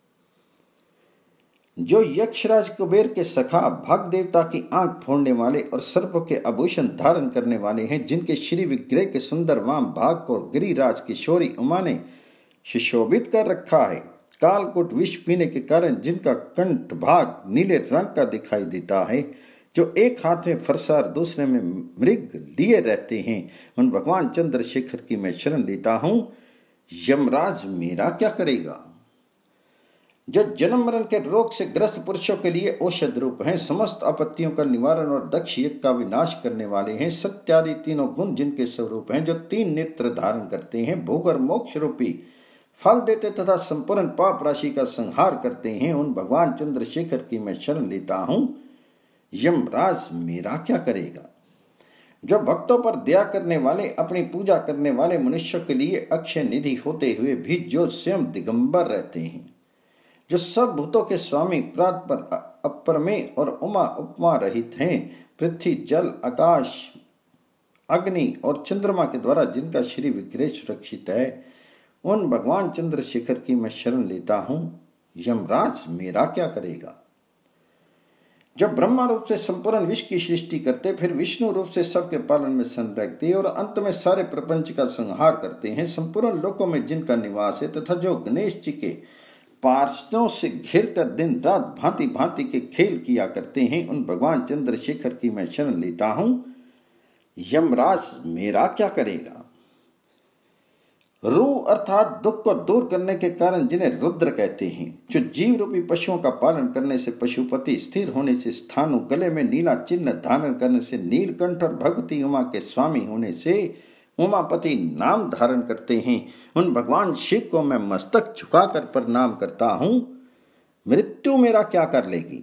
जो यक्षराज कुबेर के सखा, भाग देवता की आंख फोड़ने वाले और सर्प के आभूषण धारण करने वाले हैं, जिनके श्री विग्रह के सुंदर वाम भाग को गिरिराज किशोरी उमा ने सुशोभित कर रखा है, कालकूट विष पीने के कारण जिनका कंठ भाग नीले रंग का दिखाई देता है, जो एक हाथ में फरसा और दूसरे में मृग लिए रहते हैं, उन भगवान चंद्रशेखर की मैं शरण लेता हूं। यमराज मेरा क्या करेगा? जो जन्म मरण के रोग से ग्रस्त पुरुषों के लिए औषध रूप हैं, समस्त आपत्तियों का निवारण और दक्ष यज्ञ का विनाश करने वाले हैं, सत्यादि तीनों गुण जिनके स्वरूप हैं, जो तीन नेत्र धारण करते हैं, भोग और मोक्ष रूपी फल देते तथा संपूर्ण पाप राशि का संहार करते हैं, उन भगवान चंद्रशेखर की मैं शरण लेता हूं। यमराज मेरा क्या करेगा? जो भक्तों पर दया करने वाले, अपनी पूजा करने वाले मनुष्यों के लिए अक्षय निधि होते हुए भी जो स्वयं दिगंबर रहते हैं, जो सब भूतों के स्वामी, प्रात पर अपरमेय और उमा उपमा रहित हैं, पृथ्वी, जल, आकाश, अग्नि और चंद्रमा के द्वारा जिनका श्री विग्रह सुरक्षित है, उन भगवान चंद्रशेखर की मैं शरण लेता हूं। यमराज मेरा क्या करेगा? जो ब्रह्मा रूप से संपूर्ण विश्व की सृष्टि करते, फिर विष्णु रूप से सबके पालन में संलग्न और अंत में सारे प्रपंच का संहार करते हैं, संपूर्ण लोकों में जिनका निवास है, तथा जो गणेश जी के पार्षदों से घिर कर दिन रात भांति भांति के खेल किया करते हैं, उन भगवान चंद्रशेखर की मैं शरण लेता हूं। यमराज मेरा क्या करेगा? रू अर्थात दुख को दूर करने के कारण जिन्हें रुद्र कहते हैं, जो जीव रूपी पशुओं का पालन करने से पशुपति, स्थिर होने से स्थानु, गले में नीला चिन्ह धारण करने से नीलकंठ और भगवती उमा के स्वामी होने से उमापति नाम धारण करते हैं, उन भगवान शिव को मैं मस्तक झुकाकर प्रणाम करता हूं। मृत्यु मेरा क्या कर लेगी?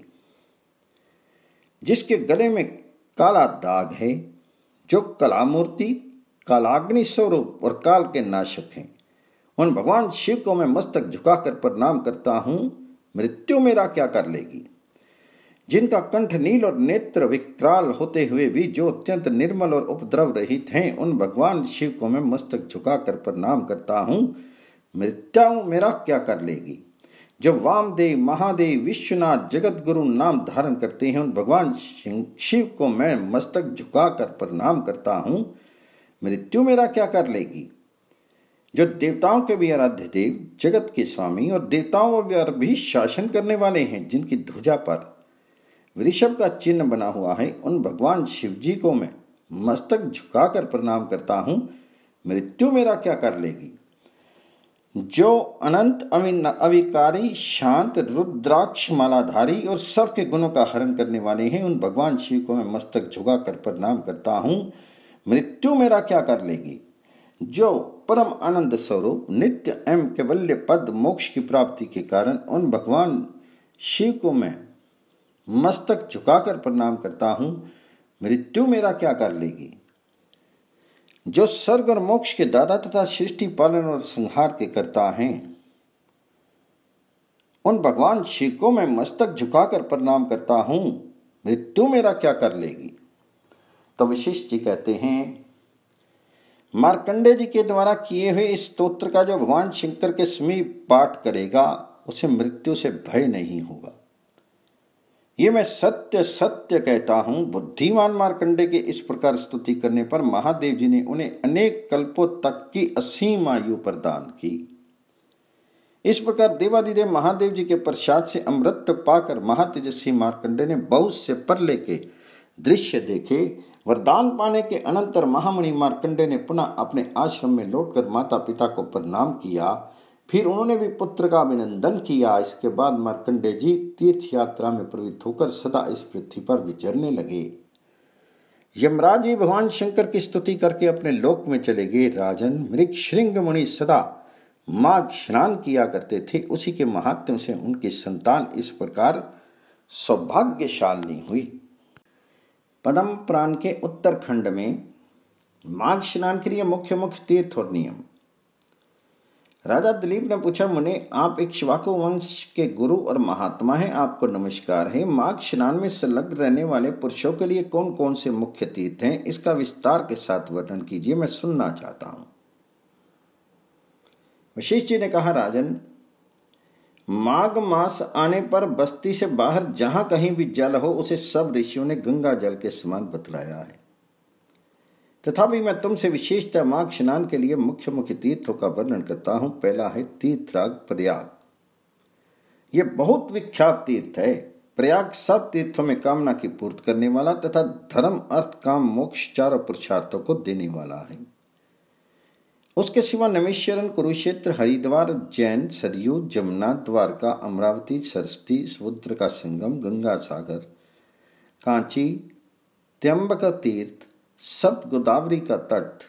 जिसके गले में काला दाग है, जो कलामूर्ति, कालाग्नि स्वरूप और काल के नाशक हैं, उन भगवान शिव को मैं मस्तक झुकाकर प्रणाम करता हूं। मृत्यु मेरा क्या कर लेगी? जिनका कंठ नील और नेत्र विकराल होते हुए भी जो अत्यंत निर्मल और उपद्रव रहित हैं, उन भगवान शिव को मैं मस्तक झुकाकर प्रणाम करता हूं। मृत्यु मेरा क्या कर लेगी। जो वामदेव, महादेव, विश्वनाथ, जगत गुरु नाम धारण करते हैं उन भगवान शिव को मैं मस्तक झुकाकर प्रणाम करता हूं, मृत्यु मेरा क्या कर लेगी। जो देवताओं के भी आराध्य देव, जगत के स्वामी और देवताओं पर भी शासन करने वाले हैं, जिनकी ध्वजा पर वृषभ का चिन्ह बना हुआ है, उन भगवान शिव जी को मैं मस्तक झुकाकर प्रणाम करता हूं, मृत्यु मेरा क्या कर लेगी। जो अनंत अविकारी, शांत, रुद्राक्ष मालाधारी और सबके गुणों का हरण करने वाले हैं, उन भगवान शिव को मैं मस्तक झुकाकर प्रणाम करता हूं, मृत्यु मेरा क्या कर लेगी। जो परम आनंद स्वरूप, नित्य एवं केवल्य पद मोक्ष की प्राप्ति के कारण उन भगवान शिव को मैं मस्तक झुकाकर प्रणाम करता हूं, मृत्यु मेरा क्या कर लेगी। जो स्वर्ग और मोक्ष के दाता तथा सृष्टि पालन और संहार के करता हैं, उन भगवान शिव को मैं मस्तक झुकाकर प्रणाम करता हूं, मृत्यु मेरा क्या कर लेगी। तो वशिष्ठ जी कहते हैं, मार्कंडेय जी के द्वारा किए हुए इस स्तोत्र का जो भगवान शंकर के समीप पाठ करेगा उसे मृत्यु से भय नहीं होगा। ये मैं सत्य सत्य कहता हूं। बुद्धिमान मार्कंडेय के इस प्रकार स्तुति करने पर महादेव जी ने उन्हें अनेक कल्पों तक की असीम आयु प्रदान की। इस प्रकार देवादिदेव महादेव जी के प्रसाद से अमृत पाकर महातेजस्वी मार्कंडेय ने बहुत से परले के दृश्य देखे। वरदान पाने के अनंतर महामुनि मार्कंडेय ने पुनः अपने आश्रम में लौटकर माता पिता को प्रणाम किया। फिर उन्होंने भी पुत्र का अभिनंदन किया। इसके बाद मार्कंडेय जी तीर्थ यात्रा में प्रवृत्त होकर सदा इस पृथ्वी पर विचरने लगे। यमराज जी भगवान शंकर की स्तुति करके अपने लोक में चले गए। राजन, मृगशृंग मुनि सदा माघ स्नान किया करते थे। उसी के महात्म्य से उनकी संतान इस प्रकार सौभाग्यशालिनी हुई। पद्म पुराण के उत्तरखंड में माघ स्नान के लिए मुख्य मुख्य तीर्थ और नियम। राजा दिलीप ने पूछा, मुने आप इक्ष्वाकु वंश के गुरु और महात्मा हैं, आपको नमस्कार है। माघ स्नान में संलग्न रहने वाले पुरुषों के लिए कौन कौन से मुख्य तीर्थ हैं, इसका विस्तार के साथ वर्णन कीजिए, मैं सुनना चाहता हूं। वशिष्ठ जी ने कहा, राजन, माघ मास आने पर बस्ती से बाहर जहां कहीं भी जल हो उसे सब ऋषियों ने गंगा जल के समान बतलाया है। तथापि मैं तुमसे विशेषतः माघ स्नान के लिए मुख्य मुख्य तीर्थों का वर्णन करता हूं। पहला है तीर्थराज प्रयाग। यह बहुत विख्यात तीर्थ है। प्रयाग सब तीर्थों में कामना की पूर्ति करने वाला तथा धर्म, अर्थ, काम, मोक्ष चारों पुरुषार्थों को देने वाला है। उसके सिवा नमेश्वरन, कुरुक्षेत्र, हरिद्वार, उज्जैन, सरयू, जमुना, द्वारका, अमरावती, सरस्वती, समुद्र का संगम, गंगा सागर, कांची, त्र्यंबक तीर्थ, सप्त गोदावरी का तट,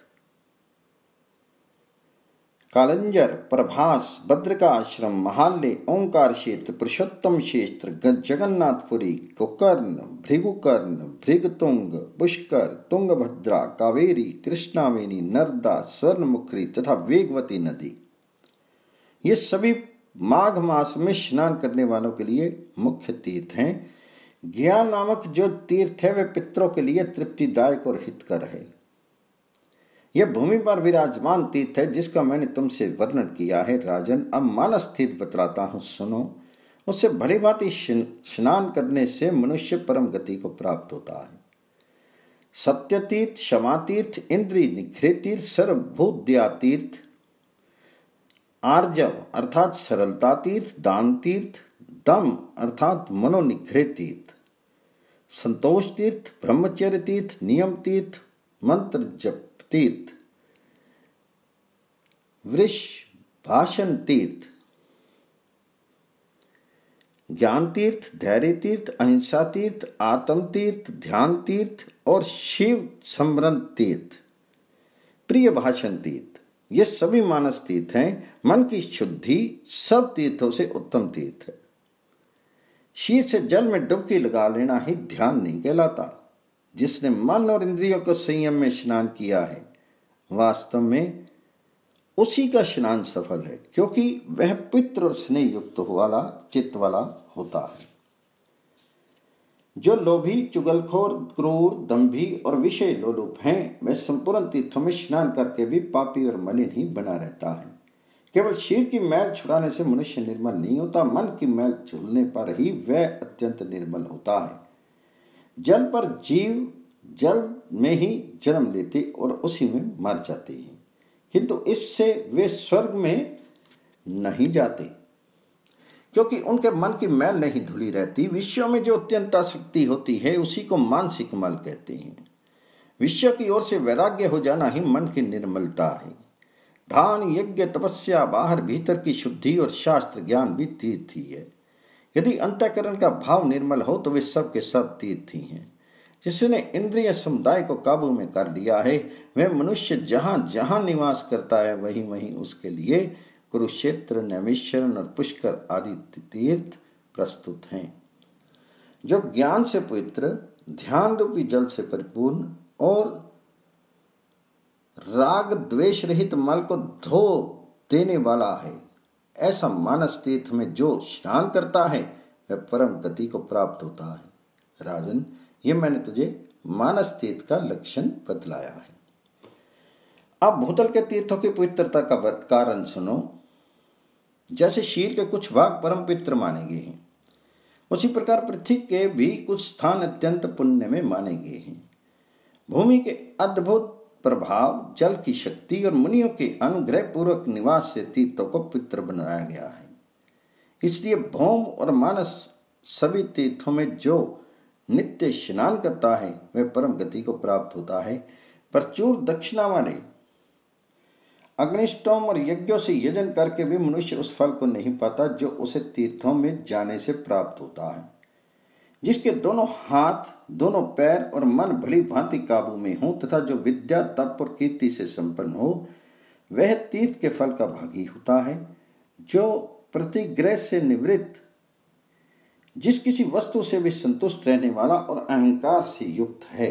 कालंजर, प्रभास, भद्र का आश्रम, महाल्य, ओंकार क्षेत्र, पुरुषोत्तम क्षेत्र, जगन्नाथपुरी, गोकर्ण, भृगुकर्ण, भृगतुंग, पुष्कर, तुंगभद्रा, कावेरी, कृष्णावेणी, नर्मदा, स्वर्णमुखरी तथा वेगवती नदी, ये सभी माघ मास में स्नान करने वालों के लिए मुख्य तीर्थ हैं। गया नामक जो तीर्थ है वे पितरों के लिए तृप्तिदायक और हितकर है। यह भूमि पर विराजमान तीर्थ है जिसका मैंने तुमसे वर्णन किया है। राजन, अब मानस तीर्थ बतलाता हूं, सुनो। उससे भली भांति स्नान करने से मनुष्य परम गति को प्राप्त होता है। सत्य तीर्थ, क्षमा तीर्थ, इंद्रिय निग्रह तीर्थ, सर्वभूत तीर्थ, आर्जव अर्थात सरलता तीर्थ, दान तीर्थ, दम अर्थात मनोनिग्रह तीर्थ, संतोष तीर्थ, ब्रह्मचर्य तीर्थ, नियम तीर्थ, मंत्र जप तीर्थ, वृष भाषण तीर्थ, ज्ञान तीर्थ, धैर्य तीर्थ, अहिंसा तीर्थ, आत्म तीर्थ, ध्यान तीर्थ और शिव स्मरण तीर्थ, प्रिय भाषण तीर्थ, ये सभी मानस तीर्थ हैं। मन की शुद्धि सब तीर्थों से उत्तम तीर्थ है। शीर से जल में डुबकी लगा लेना ही ध्यान नहीं कहलाता। जिसने मन और इंद्रियों को संयम में स्नान किया है वास्तव में उसी का स्नान सफल है, क्योंकि वह पितृ और स्नेह युक्त वाला चित्त वाला होता है। जो लोभी, चुगलखोर, क्रूर, दंभी और विषय लोलुप हैं वह संपूर्ण तीर्थों में स्नान करके भी पापी और मलिन ही बना रहता है। केवल शरीर की मैल छुड़ाने से मनुष्य निर्मल नहीं होता, मन की मैल झूलने पर ही वह अत्यंत निर्मल होता है। जल पर जीव जल में ही जन्म लेते और उसी में मर जाते हैं, किंतु इससे वे स्वर्ग में नहीं जाते, क्योंकि उनके मन की मैल नहीं धुली रहती। विषयों में जो अत्यंत आसक्ति होती है उसी को मानसिक मल कहते हैं। विषयों की ओर से वैराग्य हो जाना ही मन की निर्मलता है। दान, यज्ञ, तपस्या, बाहर भीतर की शुद्धि और शास्त्र ज्ञान भी तीर्थ ही है। यदि अंतःकरण का भाव निर्मल हो तो वे सब के सब तीर्थ ही हैं। जिसने इंद्रिय समुदाय को काबू में कर लिया है वह मनुष्य जहां जहां निवास करता है वहीं वहीं उसके लिए कुरुक्षेत्र, नैमिषारण्य और पुष्कर आदि तीर्थ प्रस्तुत हैं। जो ज्ञान से पवित्र, ध्यान रूपी जल से परिपूर्ण और राग द्वेष रहित मल को धो देने वाला है, ऐसा मानस तीर्थ में जो स्नान करता है वह परम गति को प्राप्त होता है। राजन, ये मैंने तुझे मानस तीर्थ का लक्षण बतलाया है। अब भूतल के तीर्थों की पवित्रता का कारण सुनो। जैसे शीर के कुछ भाग परम पवित्र माने गए हैं, उसी प्रकार पृथ्वी के भी कुछ स्थान अत्यंत पुण्य में माने गए हैं। भूमि के अद्भुत प्रभाव, जल की शक्ति और मुनियों के अनुग्रह पूर्वक निवास से तीर्थों को पवित्र बनाया गया है। इसलिए भौम और मानस सभी तीर्थों में जो नित्य स्नान करता है वह परम गति को प्राप्त होता है। प्रचुर दक्षिणा वाले अग्निष्टोम और यज्ञों से यजन करके भी मनुष्य उस फल को नहीं पाता जो उसे तीर्थों में जाने से प्राप्त होता है। जिसके दोनों हाथ, दोनों पैर और मन भली भांति काबू में हो तथा जो विद्या, तप और कीर्ति से संपन्न हो वह तीर्थ के फल का भागी होता है। जो प्रतिग्रह से निवृत्त, जिस किसी वस्तु से भी संतुष्ट रहने वाला और अहंकार से युक्त है,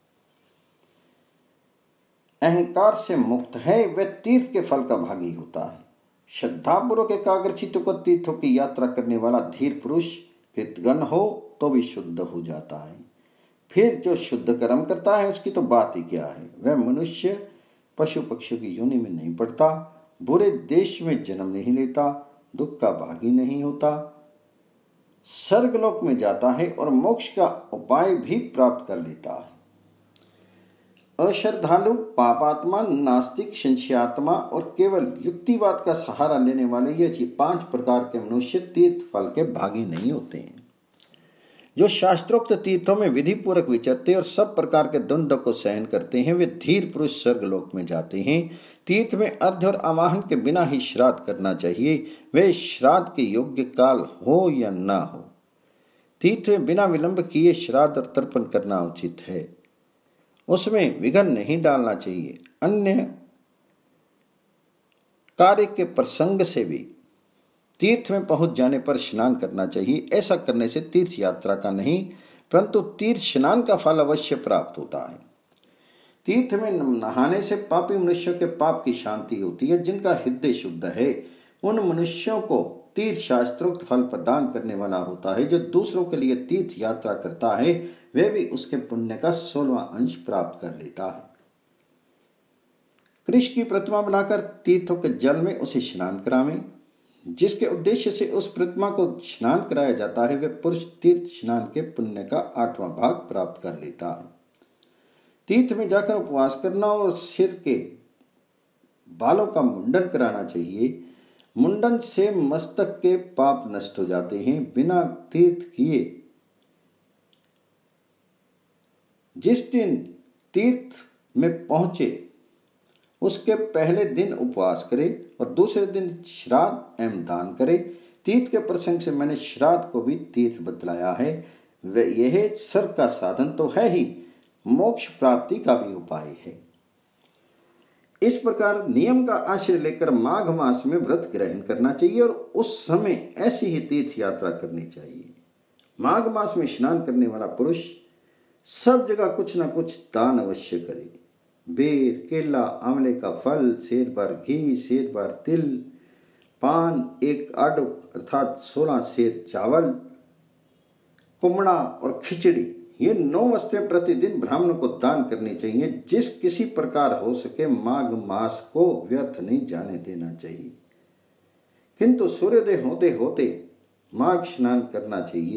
अहंकार से मुक्त है, वह तीर्थ के फल का भागी होता है। श्रद्धापूर्वक एकाग्रचित्त को तीर्थों की यात्रा करने वाला धीर पुरुष कृतघ्न हो तो भी शुद्ध हो जाता है। फिर जो शुद्ध कर्म करता है उसकी तो बात ही क्या है। वह मनुष्य पशु पक्षियों की योनि में नहीं पड़ता, बुरे देश में जन्म नहीं लेता, दुख का भागी नहीं होता, स्वर्गलोक में जाता है और मोक्ष का उपाय भी प्राप्त कर लेता है। अश्रद्धालु, पापात्मा, नास्तिक, संशयात्मा और केवल युक्तिवाद का सहारा लेने वाले ये पांच प्रकार के मनुष्य तीर्थ फल के भागी नहीं होते हैं। जो शास्त्रोक्त तीर्थों में विधि पूर्वक विचरते और सब प्रकार के द्वंद्व को सहन करते हैं वे धीर पुरुष स्वर्गलोक में जाते हैं। तीर्थ में अर्घ्य और आवाहन के बिना ही श्राद्ध करना चाहिए, वे श्राद्ध के योग्य काल हो या ना हो। तीर्थ में बिना विलंब किए श्राद्ध और तर्पण करना उचित है, उसमें विघ्न नहीं डालना चाहिए। अन्य कार्य के प्रसंग से भी तीर्थ में पहुंच जाने पर स्नान करना चाहिए। ऐसा करने से तीर्थ यात्रा का नहीं परंतु तीर्थ स्नान का फल अवश्य प्राप्त होता है। तीर्थ में नहाने से पापी मनुष्यों के पाप की शांति होती है। जिनका हृदय शुद्ध है उन मनुष्यों को तीर्थ शास्त्रोक्त फल प्रदान करने वाला होता है। जो दूसरों के लिए तीर्थ यात्रा करता है वह भी उसके पुण्य का सोलवा अंश प्राप्त कर लेता है। कृष्ण की प्रतिमा बनाकर तीर्थों के जल में उसे स्नान करावें। जिसके उद्देश्य से उस प्रतिमा को स्नान कराया जाता है वह पुरुष तीर्थ स्नान के पुण्य का आठवां भाग प्राप्त कर लेता है। तीर्थ में जाकर उपवास करना और सिर के बालों का मुंडन कराना चाहिए। मुंडन से मस्तक के पाप नष्ट हो जाते हैं। बिना तीर्थ किए जिस दिन तीर्थ में पहुंचे उसके पहले दिन उपवास करे और दूसरे दिन श्राद्ध एवं दान करे। तीर्थ के प्रसंग से मैंने श्राद्ध को भी तीर्थ बतलाया है। वह यह स्वर्ग का साधन तो है ही, मोक्ष प्राप्ति का भी उपाय है। इस प्रकार नियम का आश्रय लेकर माघ मास में व्रत ग्रहण करना चाहिए और उस समय ऐसी ही तीर्थ यात्रा करनी चाहिए। माघ मास में स्नान करने वाला पुरुष सब जगह कुछ न कुछ दान अवश्य करे। बेर, केला, आंवले का फल, सेर भर घी, सेर भर तिल, पान, एक आडू अर्थात सोलह सेर चावल, कुमड़ा और खिचड़ी, ये नौ वस्तुएं प्रतिदिन ब्राह्मणों को दान करनी चाहिए। जिस किसी प्रकार हो सके माघ मास को व्यर्थ नहीं जाने देना चाहिए। किंतु सूर्योदय होते होते माघ स्नान करना चाहिए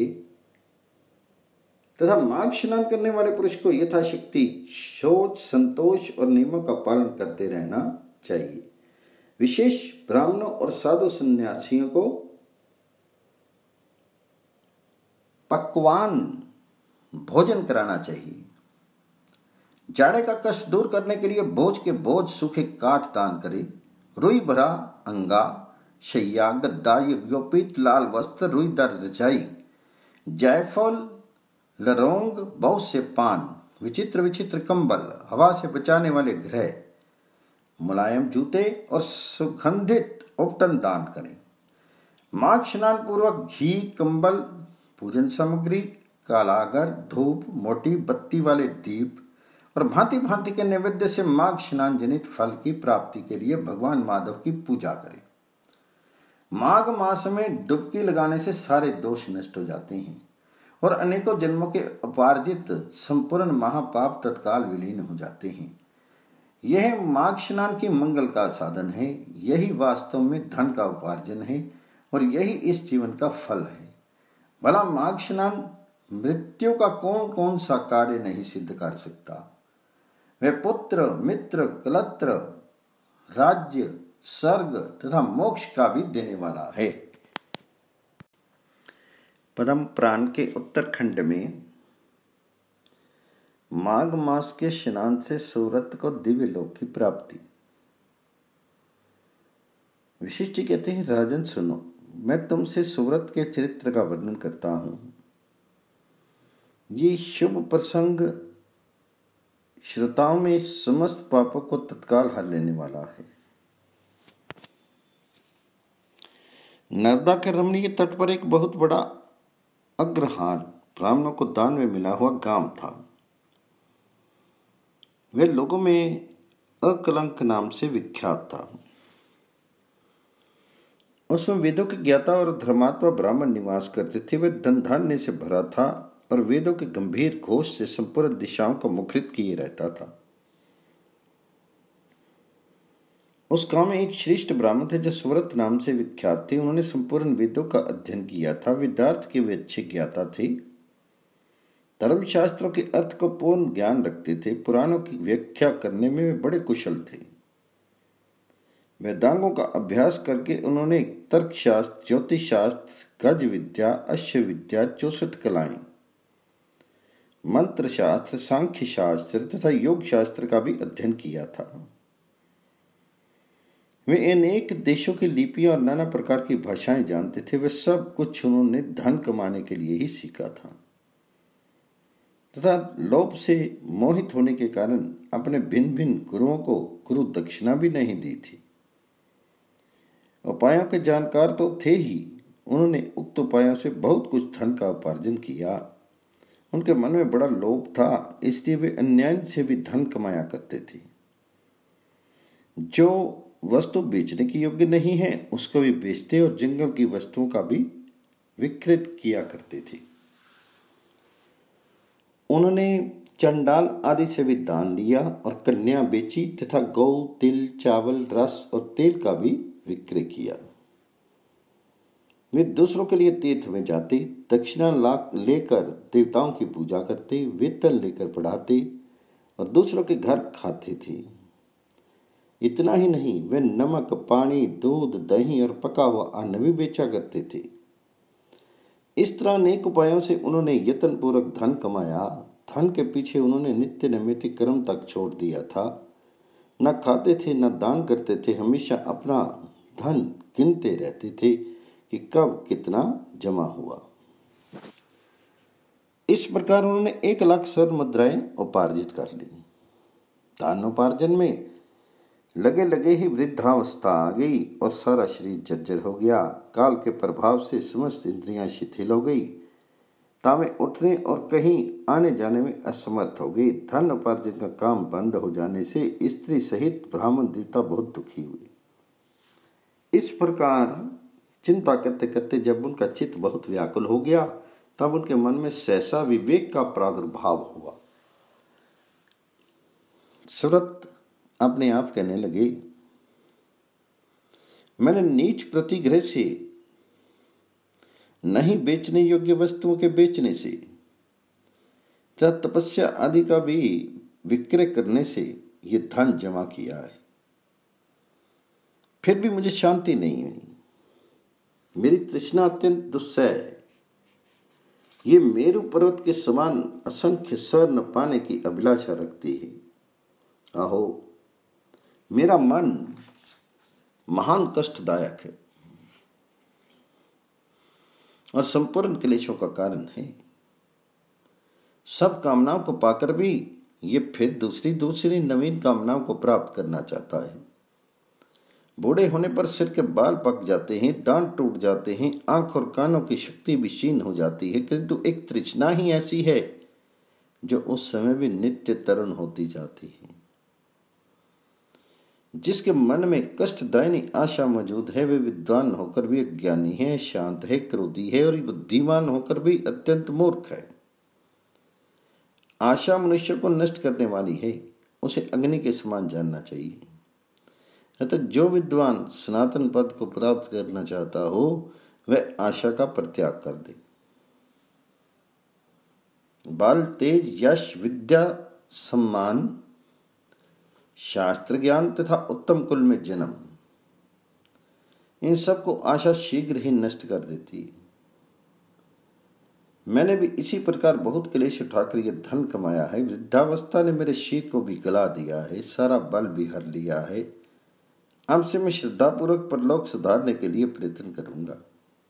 तथा माघ स्नान करने वाले पुरुष को यथाशक्ति शौच, संतोष और नियमों का पालन करते रहना चाहिए। विशेष ब्राह्मणों और साधु सन्यासियों को पकवान भोजन कराना चाहिए। जाड़े का कष्ट दूर करने के लिए बोझ के बोझ सूखे काठ दान करे। रुई भरा अंगा, शैया, गद्दा, यज्ञोपीत, लाल वस्त्र, रुईदार रजाई, जायफल, लरोंग, बहुत से पान, विचित्र विचित्र कंबल, हवा से बचाने वाले ग्रह, मुलायम जूते और सुगंधित उपटन दान करें। माघ स्नान पूर्वक घी, कंबल, पूजन सामग्री, कालागर, धूप, मोटी बत्ती वाले दीप और भांति भांति के नैवेद्य से माघ स्नान जनित फल की प्राप्ति के लिए भगवान माधव की पूजा करें। माघ मास में डुबकी लगाने से सारे दोष नष्ट हो जाते हैं और अनेकों जन्मों के उपार्जित संपूर्ण महापाप तत्काल विलीन हो जाते हैं। यह माघ स्नान की मंगल का साधन है। यही वास्तव में धन का उपार्जन है और यही इस जीवन का फल है। भला माघ स्नान मृत्यु का कौन कौन सा कार्य नहीं सिद्ध कर सकता। वह पुत्र, मित्र, कलत्र, राज्य, स्वर्ग तथा मोक्ष का भी देने वाला है। पद्म पुराण के उत्तरखंड में माघ मास के स्नान से सूरत को दिव्य लोक की प्राप्ति। वशिष्ठ जी कहते हैं, राजन सुनो, मैं तुमसे सूरत के चरित्र का वर्णन करता हूं। ये शुभ प्रसंग श्रोताओं में समस्त पापों को तत्काल हर लेने वाला है। नर्मदा के रमणीय तट पर एक बहुत बड़ा अग्रहार ब्राह्मणों को दान में मिला हुआ गांव था। वे लोगों में अकलंक नाम से विख्यात था। उसमें वेदों के ज्ञाता और धर्मात्मा ब्राह्मण निवास करते थे। वे धन धान्य से भरा था और वेदों के गंभीर घोष से संपूर्ण दिशाओं को मुखरित किए रहता था। उस गांव में एक श्रेष्ठ ब्राह्मण थे जो सुव्रत नाम से विख्यात थे। उन्होंने संपूर्ण वेदों का अध्ययन किया था। वेदार्थ के वे अच्छे ज्ञाता थे। धर्मशास्त्रों के अर्थ को पूर्ण ज्ञान रखते थे। पुराणों की व्याख्या करने में वे बड़े कुशल थे। वेदांगों का अभ्यास करके उन्होंने तर्कशास्त्र, ज्योतिष शास्त्र, गज विद्या, अश्व विद्या, चौसठ कलाएं, मंत्र शास्त्र, सांख्य शास्त्र तथा योग शास्त्र का भी अध्ययन किया था। वे अनेक देशों की लिपियां और नाना प्रकार की भाषाएं जानते थे। वे सब कुछ उन्होंने धन कमाने के लिए ही सीखा था तथा लोभ से मोहित होने के कारण अपने भिन्न भिन्न गुरुओं को गुरु दक्षिणा भी नहीं दी थी। उपायों के जानकार तो थे ही। उन्होंने उक्त उपायों से बहुत कुछ धन का उपार्जन किया। उनके मन में बड़ा लोभ था, इसलिए वे अन्याय से भी धन कमाया करते थे। जो वस्तु बेचने की योग्य नहीं है उसको भी बेचते और जंगल की वस्तुओं का भी विक्रय किया करते थे। उन्होंने चंडाल आदि से भी दान लिया और कन्या बेची तथा गौ, तिल, चावल, रस और तेल का भी विक्रय किया। वे दूसरों के लिए तीर्थ में जाते, दक्षिणा लाख लेकर देवताओं की पूजा करते, वेतन लेकर पढ़ाते और दूसरों के घर खाते थे। इतना ही नहीं, वे नमक, पानी, दूध, दही और पका हुआ अन्न भी बेचा करते थे। इस तरह अनेक उपायों से उन्होंने यत्न पूर्वक धन कमाया। धन के पीछे उन्होंने नित्य नैमित्तिक कर्म तक छोड़ दिया था। न खाते थे, न दान करते थे। हमेशा अपना धन गिनते रहते थे कि कब कितना जमा हुआ। इस प्रकार उन्होंने एक लाख स्वर्ण मुद्राएं उपार्जित कर ली। दानोपार्जन में लगे लगे ही वृद्धावस्था आ गई और सारा शरीर जर्जर हो गया। काल के प्रभाव से समस्त इंद्रियां शिथिल हो गई। तावे उठने और कहीं आने जाने में असमर्थ हो गई। धन उपार्जन का काम बंद हो जाने से स्त्री सहित ब्राह्मण देवता बहुत दुखी हुए। इस प्रकार चिंता करते करते जब उनका चित्त बहुत व्याकुल हो गया तब उनके मन में सहसा विवेक का प्रादुर्भाव हुआ। सूरत अपने आप कहने लगे, मैंने नीच प्रतिग्रह से, नहीं बेचने योग्य वस्तुओं के बेचने से तथा तपस्या आदि का भी विक्रय करने से ये धन जमा किया है, फिर भी मुझे शांति नहीं हुई। मेरी तृष्णा अत्यंत दुस्सह है। ये मेरु पर्वत के समान असंख्य स्वर्ण पाने की अभिलाषा रखती है। आहो, मेरा मन महान कष्टदायक है और संपूर्ण क्लेशों का कारण है। सब कामनाओं को पाकर भी ये फिर दूसरी दूसरी नवीन कामनाओं को प्राप्त करना चाहता है। बूढ़े होने पर सिर के बाल पक जाते हैं, दांत टूट जाते हैं, आंख और कानों की शक्ति भी क्षीण हो जाती है, किंतु एक तृष्णा ही ऐसी है जो उस समय भी नित्य तरुण होती जाती है। जिसके मन में कष्टदायिनी आशा मौजूद है, वे विद्वान होकर भी अज्ञानी है, शांत है, क्रोधी है और बुद्धिमान होकर भी अत्यंत मूर्ख है। आशा मनुष्य को नष्ट करने वाली है, उसे अग्नि के समान जानना चाहिए। अतः जो विद्वान सनातन पद को प्राप्त करना चाहता हो, वह आशा का परित्याग कर दे। बल, तेज, यश, विद्या, सम्मान, शास्त्र ज्ञान तथा उत्तम कुल में जन्म, इन सब को आशा शीघ्र ही नष्ट कर देती है। मैंने भी इसी प्रकार बहुत क्लेश उठाकर यह धन कमाया है। वृद्धावस्था ने मेरे शीर को भी गला दिया है, सारा बल भी हर लिया है। अब से मैं श्रद्धापूर्वक परलोक सुधारने के लिए प्रयत्न करूंगा।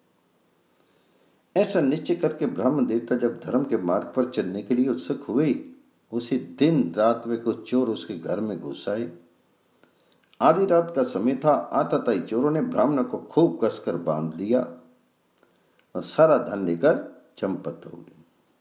ऐसा निश्चय करके ब्रह्म देवता जब धर्म के मार्ग पर चलने के लिए उत्सुक हुए, उसी दिन रात में कुछ चोर उसके घर में घुस आए। आधी रात का समय था। आतताई चोरों ने ब्राह्मण को खूब कसकर बांध लिया और सारा धन लेकर चंपत हो गए।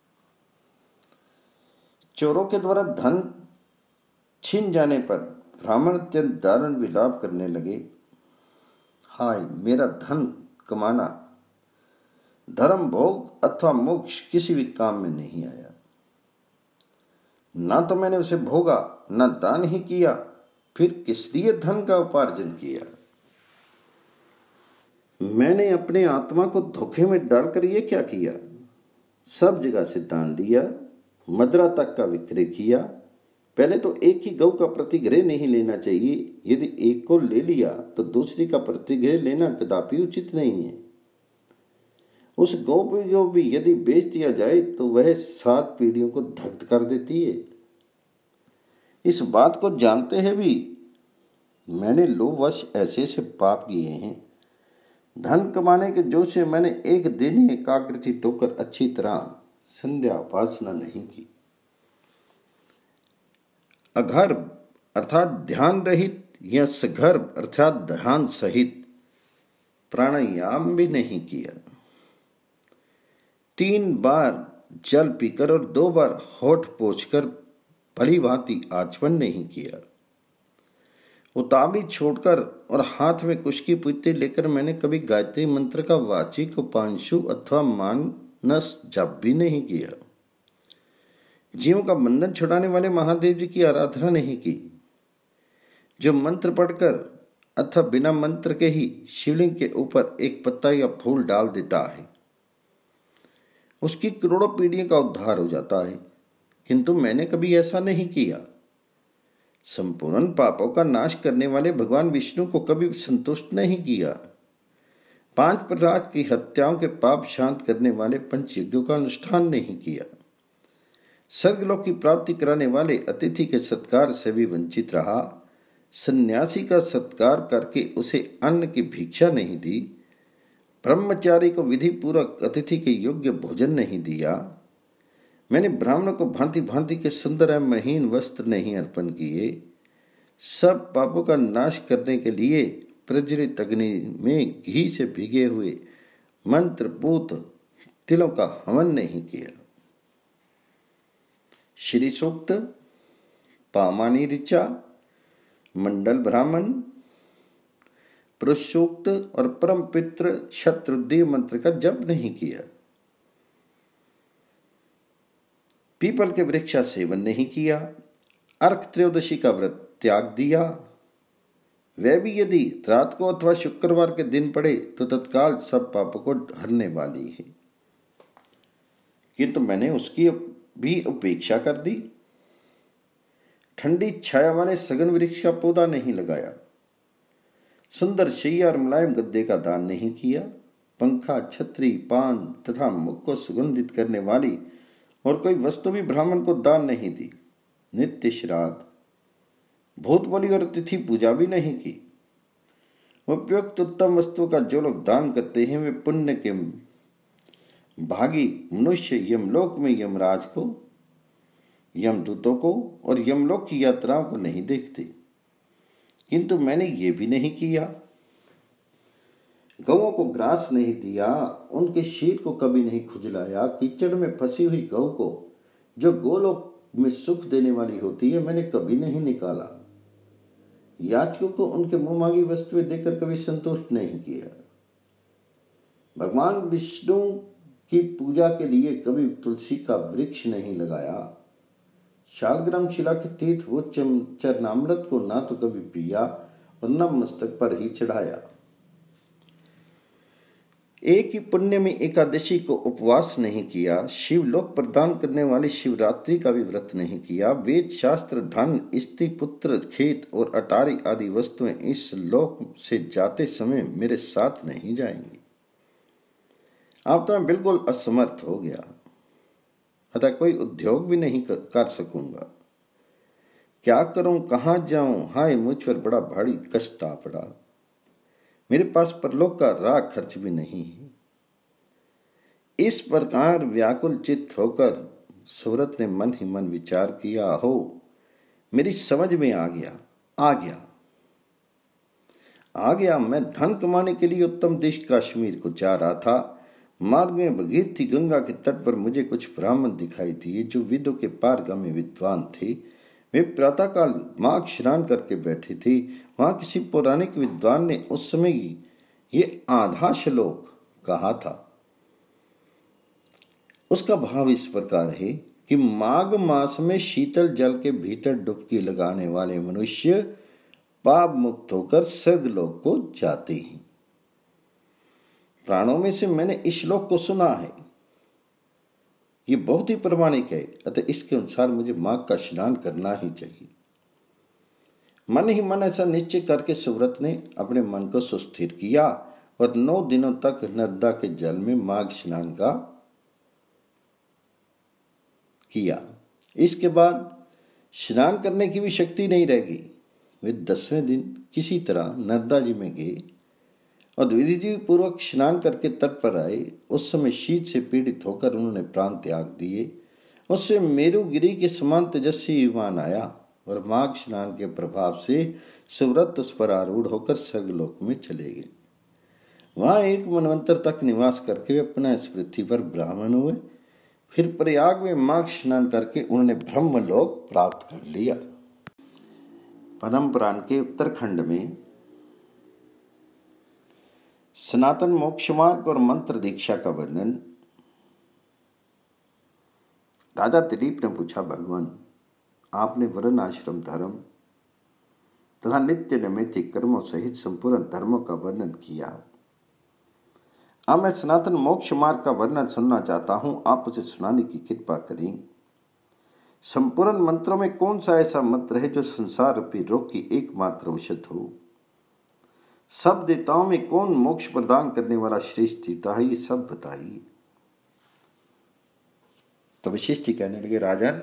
चोरों के द्वारा धन छीन जाने पर ब्राह्मण अत्यंत दारुण विलाप करने लगे। हाय, मेरा धन कमाना धर्म भोग अथवा मोक्ष किसी भी काम में नहीं आया। ना तो मैंने उसे भोगा, ना दान ही किया, फिर किस लिए धन का उपार्जन किया। मैंने अपने आत्मा को धोखे में डालकर ये क्या किया। सब जगह से दान लिया, मदरा तक का विक्रय किया। पहले तो एक ही गौ का प्रतिग्रह नहीं लेना चाहिए। यदि एक को ले लिया तो दूसरी का प्रतिग्रह लेना कदापि उचित नहीं है। उस गौ को भी यदि बेच दिया जाए तो वह सात पीढ़ियों को दग्ध कर देती है। इस बात को जानते हैं भी मैंने लोभवश ऐसे ऐसे पाप किए हैं। धन कमाने के जोश से मैंने एक दिन ही एकाग्रचित होकर अच्छी तरह संध्या उपासना नहीं की। अगर्भ अर्थात ध्यान रहित या सगर्भ अर्थात ध्यान सहित प्राणायाम भी नहीं किया। तीन बार जल पीकर और दो बार होठ पोंछकर भली भांति आचमन नहीं किया। उतावली छोड़कर और हाथ में कुश की पुत्ती लेकर मैंने कभी गायत्री मंत्र का वाचिक उपांशु अथवा मानस जप भी नहीं किया। जीवों का बंधन छुड़ाने वाले महादेव जी की आराधना नहीं की। जो मंत्र पढ़कर अथवा बिना मंत्र के ही शिवलिंग के ऊपर एक पत्ता या फूल डाल देता है, उसकी करोड़ों पीढ़ियों का उद्धार हो जाता है, किंतु मैंने कभी ऐसा नहीं किया। संपूर्ण पापों का नाश करने वाले भगवान विष्णु को कभी संतुष्ट नहीं किया। पांच प्रकार की हत्याओं के पाप शांत करने वाले पंच यज्ञों का अनुष्ठान नहीं किया। स्वर्गलोक की प्राप्ति कराने वाले अतिथि के सत्कार से भी वंचित रहा। सन्यासी का सत्कार करके उसे अन्न की भिक्षा नहीं दी। ब्रह्मचारी को विधि पूर्वक अतिथि के योग्य भोजन नहीं दिया। मैंने ब्राह्मण को भांति भांति के सुंदर एवं महीन वस्त्र नहीं अर्पण किए। सब पापों का नाश करने के लिए प्रज्वलित अग्नि में घी से भिगे हुए मंत्रपूत तिलों का हवन नहीं किया। श्री सूक्त, पामानी ऋचा, मंडल ब्राह्मण, पुरुष सूक्त और परम पितृ शत्रुदेव मंत्र का जप नहीं किया। पीपल के वृक्ष का सेवन नहीं किया। अर्क त्रयोदशी का व्रत त्याग दिया। वह भी यदि रात को अथवा शुक्रवार के दिन पड़े तो तत्काल सब पापों को हरने वाली है। किंतु मैंने उसकी भी उपेक्षा कर दी। ठंडी छाया वाले सघन वृक्ष का पौधा नहीं लगाया, सुंदर शैया और मुलायम गद्दे का दान नहीं किया, पंखा, छतरी, पान तथा मुख को सुगंधित करने वाली और कोई वस्तु भी ब्राह्मण को दान नहीं दी। नित्य श्राद्ध, भूत बलि और तिथि पूजा भी नहीं की। उपयुक्त उत्तम वस्तु का जो लोग दान करते हैं वे पुण्य के भागी मनुष्य यमलोक में यमराज को, यमदूतों को और यमलोक की यात्राओं को नहीं देखते। किंतु मैंने ये भी नहीं किया। गौओं को ग्रास नहीं दिया, उनके शीर को कभी नहीं खुजलाया। कीचड़ में फंसी हुई गौ को जो गोलोक में सुख देने वाली होती है मैंने कभी नहीं निकाला। याचकों को उनके मुंह मांगी वस्तुएं देकर कभी संतुष्ट नहीं किया। भगवान विष्णु की पूजा के लिए कभी तुलसी का वृक्ष नहीं लगाया। शालग्राम शिला के तीर्थ वो चरणामृत को ना तो कभी पिया और न मस्तक पर ही चढ़ाया। एक ही पुण्य में एकादशी को उपवास नहीं किया। शिवलोक प्रदान करने वाली शिवरात्रि का भी व्रत नहीं किया। वेद शास्त्र, धन, स्त्री, पुत्र, खेत और अटारी आदि वस्तुएं इस लोक से जाते समय मेरे साथ नहीं जाएंगी। अब तो मैं बिल्कुल असमर्थ हो गया, अतः कोई उद्योग भी नहीं कर सकूंगा। क्या करूं, कहां जाऊं? हाय, मुझ पर बड़ा भारी कष्ट आ पड़ा। मेरे पास परलोक का राह खर्च भी नहीं है। इस प्रकार व्याकुल चित्त होकर सुव्रत ने मन ही मन विचार किया। हो, मेरी समझ में आ गया आ गया आ गया मैं धन कमाने के लिए उत्तम देश कश्मीर को जा रहा था। मार्ग में भगीरथी गंगा के तट पर मुझे कुछ ब्राह्मण दिखाई दिए जो वेदों के पारगामी विद्वान थे। वे प्रातःकाल माघ स्नान करके बैठे थे। वहां किसी पौराणिक विद्वान ने उस समय ये आधा श्लोक कहा था। उसका भाव इस प्रकार है कि माघ मास में शीतल जल के भीतर डुबकी लगाने वाले मनुष्य पाप मुक्त होकर स्वर्गलोक को जाते हैं। प्राणों में से मैंने इस श्लोक को सुना है। ये बहुत ही प्रमाणिक है, अतः इसके अनुसार मुझे माघ का स्नान करना ही चाहिए। मन ही मन ऐसा निश्चय करके सुव्रत ने अपने मन को सुस्थिर किया और नौ दिनों तक नर्मदा के जल में माघ स्नान का किया। इसके बाद स्नान करने की भी शक्ति नहीं रहेगी। वे दसवें दिन किसी तरह नर्मदा जी में गए और विधि पूर्वक स्नान करके तट पर आए। उस समय शीत से पीड़ित होकर उन्होंने प्राण त्याग दिए। उससे मेरुगिरी के समान तेजस्वी विमान आया और माघ स्नान के प्रभाव से सुव्रत उस पर आरूढ़ होकर स्वर्गलोक में चले गए। वहां एक मनवंतर तक निवास करके अपना इस पृथ्वी पर ब्राह्मण हुए। फिर प्रयाग में माघ स्नान करके उन्होंने ब्रह्मलोक प्राप्त कर लिया। पद्म पुराण के उत्तरखंड में सनातन मोक्ष मार्ग और मंत्र दीक्षा का वर्णन। राजा दिलीप ने पूछा, भगवान, आपने वर्ण, आश्रम, धर्म तथा नित्य नैमित्तिक कर्मों सहित संपूर्ण धर्मों का वर्णन किया। अब मैं सनातन मोक्ष मार्ग का वर्णन सुनना चाहता हूं। आप उसे सुनाने की कृपा करें। संपूर्ण मंत्रों में कौन सा ऐसा मंत्र है जो संसार रूपी रोग की एकमात्र औषध हो? सब देवताओं में कौन मोक्ष प्रदान करने वाला श्रेष्ठ देवता है? ये सब बताइए। तो वशिष्ठ जी कहने लगे, राजन,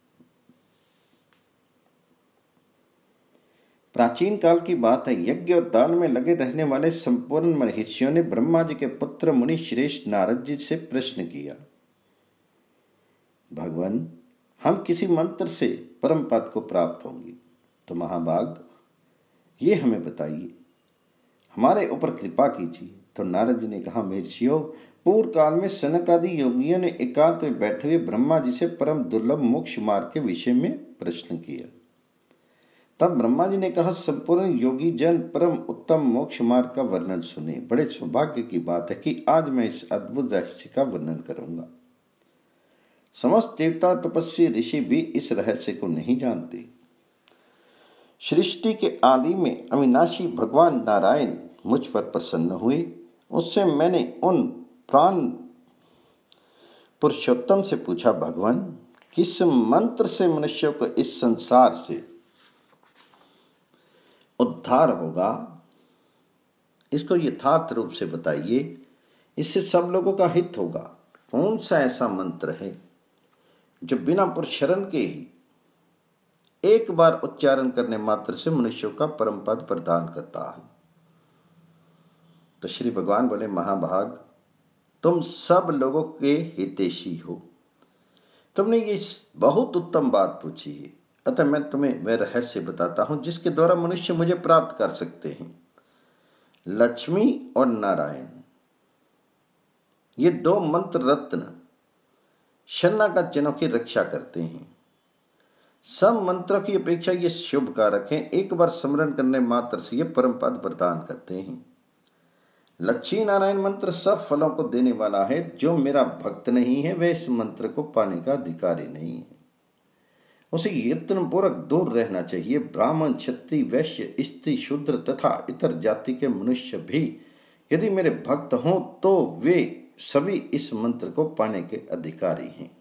प्राचीन काल की बात है। यज्ञ और दान में लगे रहने वाले संपूर्ण महर्षियों ने ब्रह्मा जी के पुत्र मुनि श्रेष्ठ नारद जी से प्रश्न किया, भगवान, हम किसी मंत्र से परम पद को प्राप्त होंगे, तो महाभाग ये हमें बताइए, हमारे ऊपर कृपा कीजिए। तो नारद जी ने कहा, महर्षियों, पूर्व काल में सनक आदि योगियों ने एकांत में बैठे हुए ब्रह्मा जी से परम दुर्लभ मोक्ष मार्ग के विषय में प्रश्न किया। तब ब्रह्मा जी ने कहा, संपूर्ण योगी जन परम उत्तम मोक्ष मार्ग का वर्णन सुने। बड़े सौभाग्य की बात है कि आज मैं इस अद्भुत रहस्य का वर्णन करूंगा। समस्त देवता, तपस्वी, ऋषि भी इस रहस्य को नहीं जानते। सृष्टि के आदि में अविनाशी भगवान नारायण मुझ पर प्रसन्न हुए। उससे मैंने उन प्राण पुरुषोत्तम से पूछा, भगवान किस मंत्र से मनुष्य को इस संसार से उद्धार होगा, इसको यथार्थ रूप से बताइए, इससे सब लोगों का हित होगा। कौन सा ऐसा मंत्र है जो बिना पुरुषरण के ही एक बार उच्चारण करने मात्र से मनुष्यों का परम पद प्रदान करता है? तो श्री भगवान बोले, महाभाग तुम सब लोगों के हितैषी हो, तुमने ये बहुत उत्तम बात पूछी है। अतः मैं तुम्हें वह रहस्य बताता हूं जिसके द्वारा मनुष्य मुझे प्राप्त कर सकते हैं। लक्ष्मी और नारायण, ये दो मंत्र रत्न शरणागत की रक्षा करते हैं। सब मंत्रों की अपेक्षा ये शुभ कारक हैं। एक बार स्मरण करने मात्र से ये परम पद प्रदान करते हैं। लक्ष्मी नारायण मंत्र सब फलों को देने वाला है। जो मेरा भक्त नहीं है वह इस मंत्र को पाने का अधिकारी नहीं है। उसे यत्न पूर्वक दूर रहना चाहिए। ब्राह्मण, क्षत्रिय, वैश्य, स्त्री, शूद्र तथा इतर जाति के मनुष्य भी यदि मेरे भक्त हों तो वे सभी इस मंत्र को पाने के अधिकारी हैं।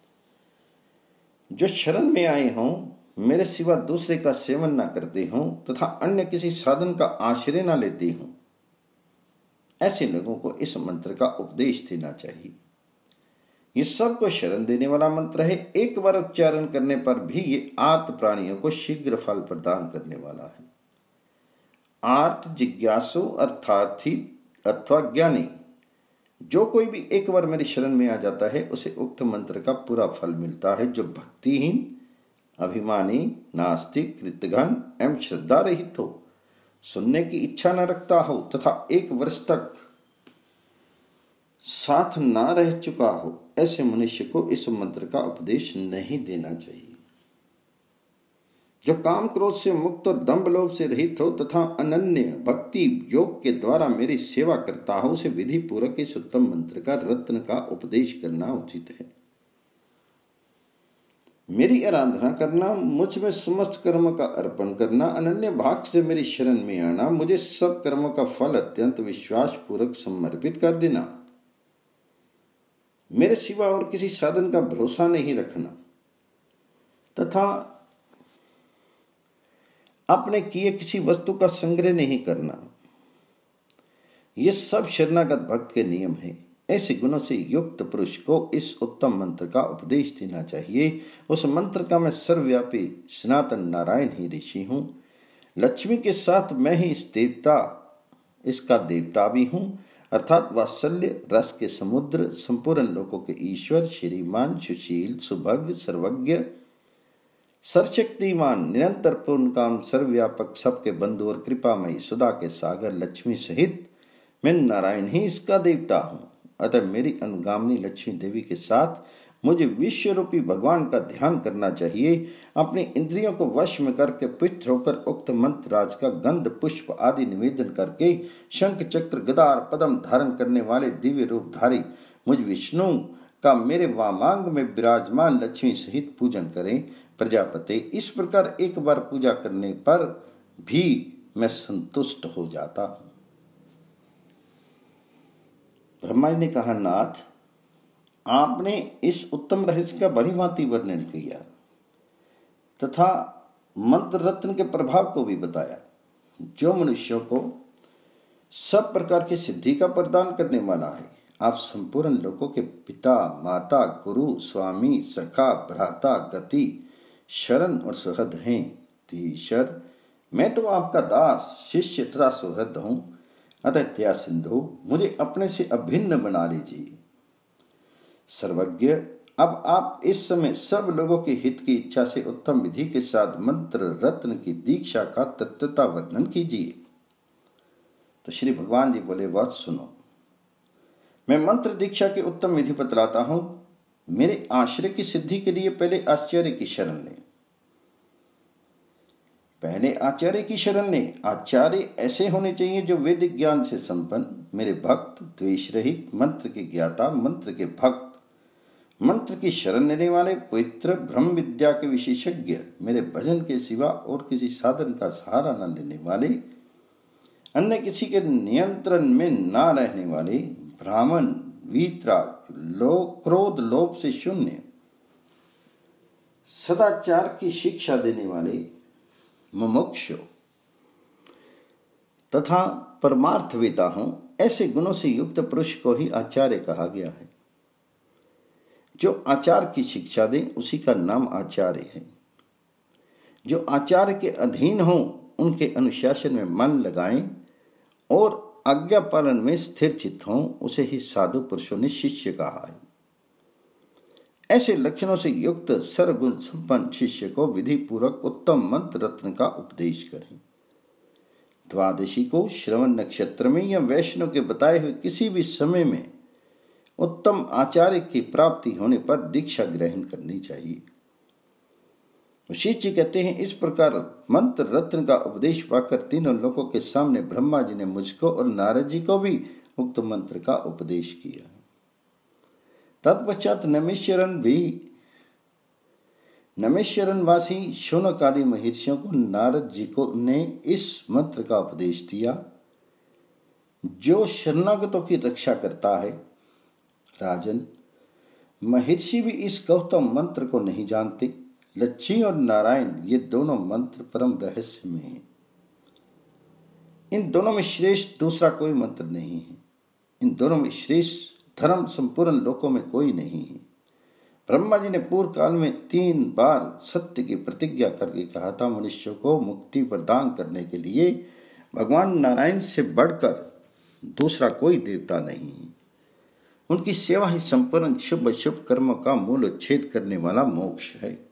जो शरण में आए हों, मेरे सिवा दूसरे का सेवन न करते हों तथा अन्य किसी साधन का आश्रय न लेते हों, ऐसे लोगों को इस मंत्र का उपदेश देना चाहिए। ये सबको शरण देने वाला मंत्र है। एक बार उच्चारण करने पर भी ये आर्त प्राणियों को शीघ्र फल प्रदान करने वाला है। आर्त, जिज्ञासु, अर्थार्थी अथवा ज्ञानी, जो कोई भी एक बार मेरी शरण में आ जाता है उसे उक्त मंत्र का पूरा फल मिलता है। जो भक्तिहीन, अभिमानी, नास्तिक, कृतघ्न एवं श्रद्धा रहित हो, सुनने की इच्छा न रखता हो तथा एक वर्ष तक साथ न रह चुका हो, ऐसे मनुष्य को इस मंत्र का उपदेश नहीं देना चाहिए। जो काम क्रोध से मुक्त और दंभ लोभ से रहित हो तथा अनन्य भक्ति योग के द्वारा मेरी सेवा करता हो, उसे विधि पूर्वक इस उत्तम मंत्र का रत्न का उपदेश करना उचित है। मेरी आराधना करना, मुझ में समस्त कर्म का अर्पण करना, अनन्य भाग से मेरी शरण में आना, मुझे सब कर्मों का फल अत्यंत विश्वास पूर्वक समर्पित कर देना, मेरे सिवा और किसी साधन का भरोसा नहीं रखना तथा अपने किए किसी वस्तु का संग्रह नहीं करना, ये सब शरणागत भक्त के नियम हैं। ऐसे गुणों से युक्त पुरुष को इस उत्तम मंत्र का उपदेश देना चाहिए। उस मंत्र का मैं सर्वव्यापी सनातन नारायण ही ऋषि हूं। लक्ष्मी के साथ मैं ही इस देवता इसका देवता भी हूं, अर्थात वात्सल्य रस के समुद्र, संपूर्ण लोकों के ईश्वर, श्रीमान, सुशील, सुभग, सर्वज्ञ, सर्वशक्तिमान, निरंतर पूर्ण काम, सर्वव्यापक, सबके बंधु और कृपामयी, सुधा के सागर लक्ष्मी सहित मैं नारायण ही इसका देवता हूं। अतः मेरी अनुगामिनी लक्ष्मी देवी के साथ मुझे विश्व रूपी भगवान का ध्यान करना चाहिए। अपनी इंद्रियों को वश में करके पवित्र होकर उक्त मंत्र राज का गंध पुष्प आदि निवेदन करके शंख चक्र गदा पद्म धारण करने वाले दिव्य रूपधारी मुझ विष्णु का मेरे वामांग में विराजमान लक्ष्मी सहित पूजन करें। प्रजापति, इस प्रकार एक बार पूजा करने पर भी मैं संतुष्ट हो जाता हूं। ब्रह्मा जी ने कहा, नाथ आपने इस उत्तम रहस्य का बड़ी भांति वर्णन किया तथा मंत्र रत्न के प्रभाव को भी बताया, जो मनुष्यों को सब प्रकार की सिद्धि का प्रदान करने वाला है। आप संपूर्ण लोकों के पिता, माता, गुरु, स्वामी, सखा, भ्राता, गति, शरण और सुहृद हैं। तीसर, मैं तो आपका दास, शिष्य तथा सुहृद हूं। अतः त्या सिंधु, मुझे अपने से अभिन्न बना लीजिए। सर्वज्ञ, अब आप इस समय सब लोगों के हित की इच्छा से उत्तम विधि के साथ मंत्र रत्न की दीक्षा का तत्वता वर्णन कीजिए। तो श्री भगवान जी बोले, वह सुनो, मैं मंत्र दीक्षा के उत्तम विधि बतलाता हूं। मेरे आश्रय की सिद्धि के लिए पहले आचार्य की शरण लें। पहले आचार्य की शरण लें। आचार्य ऐसे होने चाहिए जो वैदिक ज्ञान से संपन्न, मेरे भक्त, द्वेष रहित, मंत्र के ज्ञाता, मंत्र के भक्त मंत्र की शरण लेने वाले पवित्र ब्रह्म विद्या के विशेषज्ञ, मेरे भजन के सिवा और किसी साधन का सहारा न लेने वाले, अन्य किसी के नियंत्रण में न रहने वाले, ब्राह्मण, वीतराग, लोभ, क्रोध, लोभ से शून्य, सदाचार की शिक्षा देने वाले, मुमुक्षु तथा परमार्थवेता हों, ऐसे गुणों से युक्त पुरुष को ही आचार्य कहा गया है। जो आचार की शिक्षा दे उसी का नाम आचार्य है। जो आचार्य के अधीन हो उनके अनुशासन में मन लगाएं और आज्ञा पालन में स्थिर चित्त हों, उसे ही साधु पुरुषों ने शिष्य कहा है। ऐसे लक्षणों से युक्त सर्वगुण संपन्न शिष्य को विधि पूर्वक उत्तम मंत्र रत्न का उपदेश करें। द्वादशी को श्रवण नक्षत्र में या वैष्णव के बताए हुए किसी भी समय में उत्तम आचार्य की प्राप्ति होने पर दीक्षा ग्रहण करनी चाहिए। वशिष्ठ जी कहते हैं, इस प्रकार मंत्र रत्न का उपदेश पाकर तीनों लोगों के सामने ब्रह्मा जी ने मुझको और नारद जी को भी उक्त मंत्र का उपदेश किया। तत्पश्चात नमेश्वरन भी नमेश्वरन वासी शौनकादि महर्षियों को नारद जी को ने इस मंत्र का उपदेश दिया, जो शरणागतों की रक्षा करता है। राजन, महर्षि भी इस गौतम मंत्र को नहीं जानते। लक्ष्मी और नारायण ये दोनों मंत्र परम रहस्य में हैं। इन दोनों में श्रेष्ठ दूसरा कोई मंत्र नहीं है। इन दोनों में श्रेष्ठ धर्म संपूर्ण लोकों में कोई नहीं है। ब्रह्मा जी ने पूर्व काल में तीन बार सत्य की प्रतिज्ञा करके कहा था, मनुष्य को मुक्ति प्रदान करने के लिए भगवान नारायण से बढ़कर दूसरा कोई देवता नहीं है। उनकी सेवा ही संपूर्ण शुभ शुभ कर्मों का मूल उच्छेद करने वाला मोक्ष है।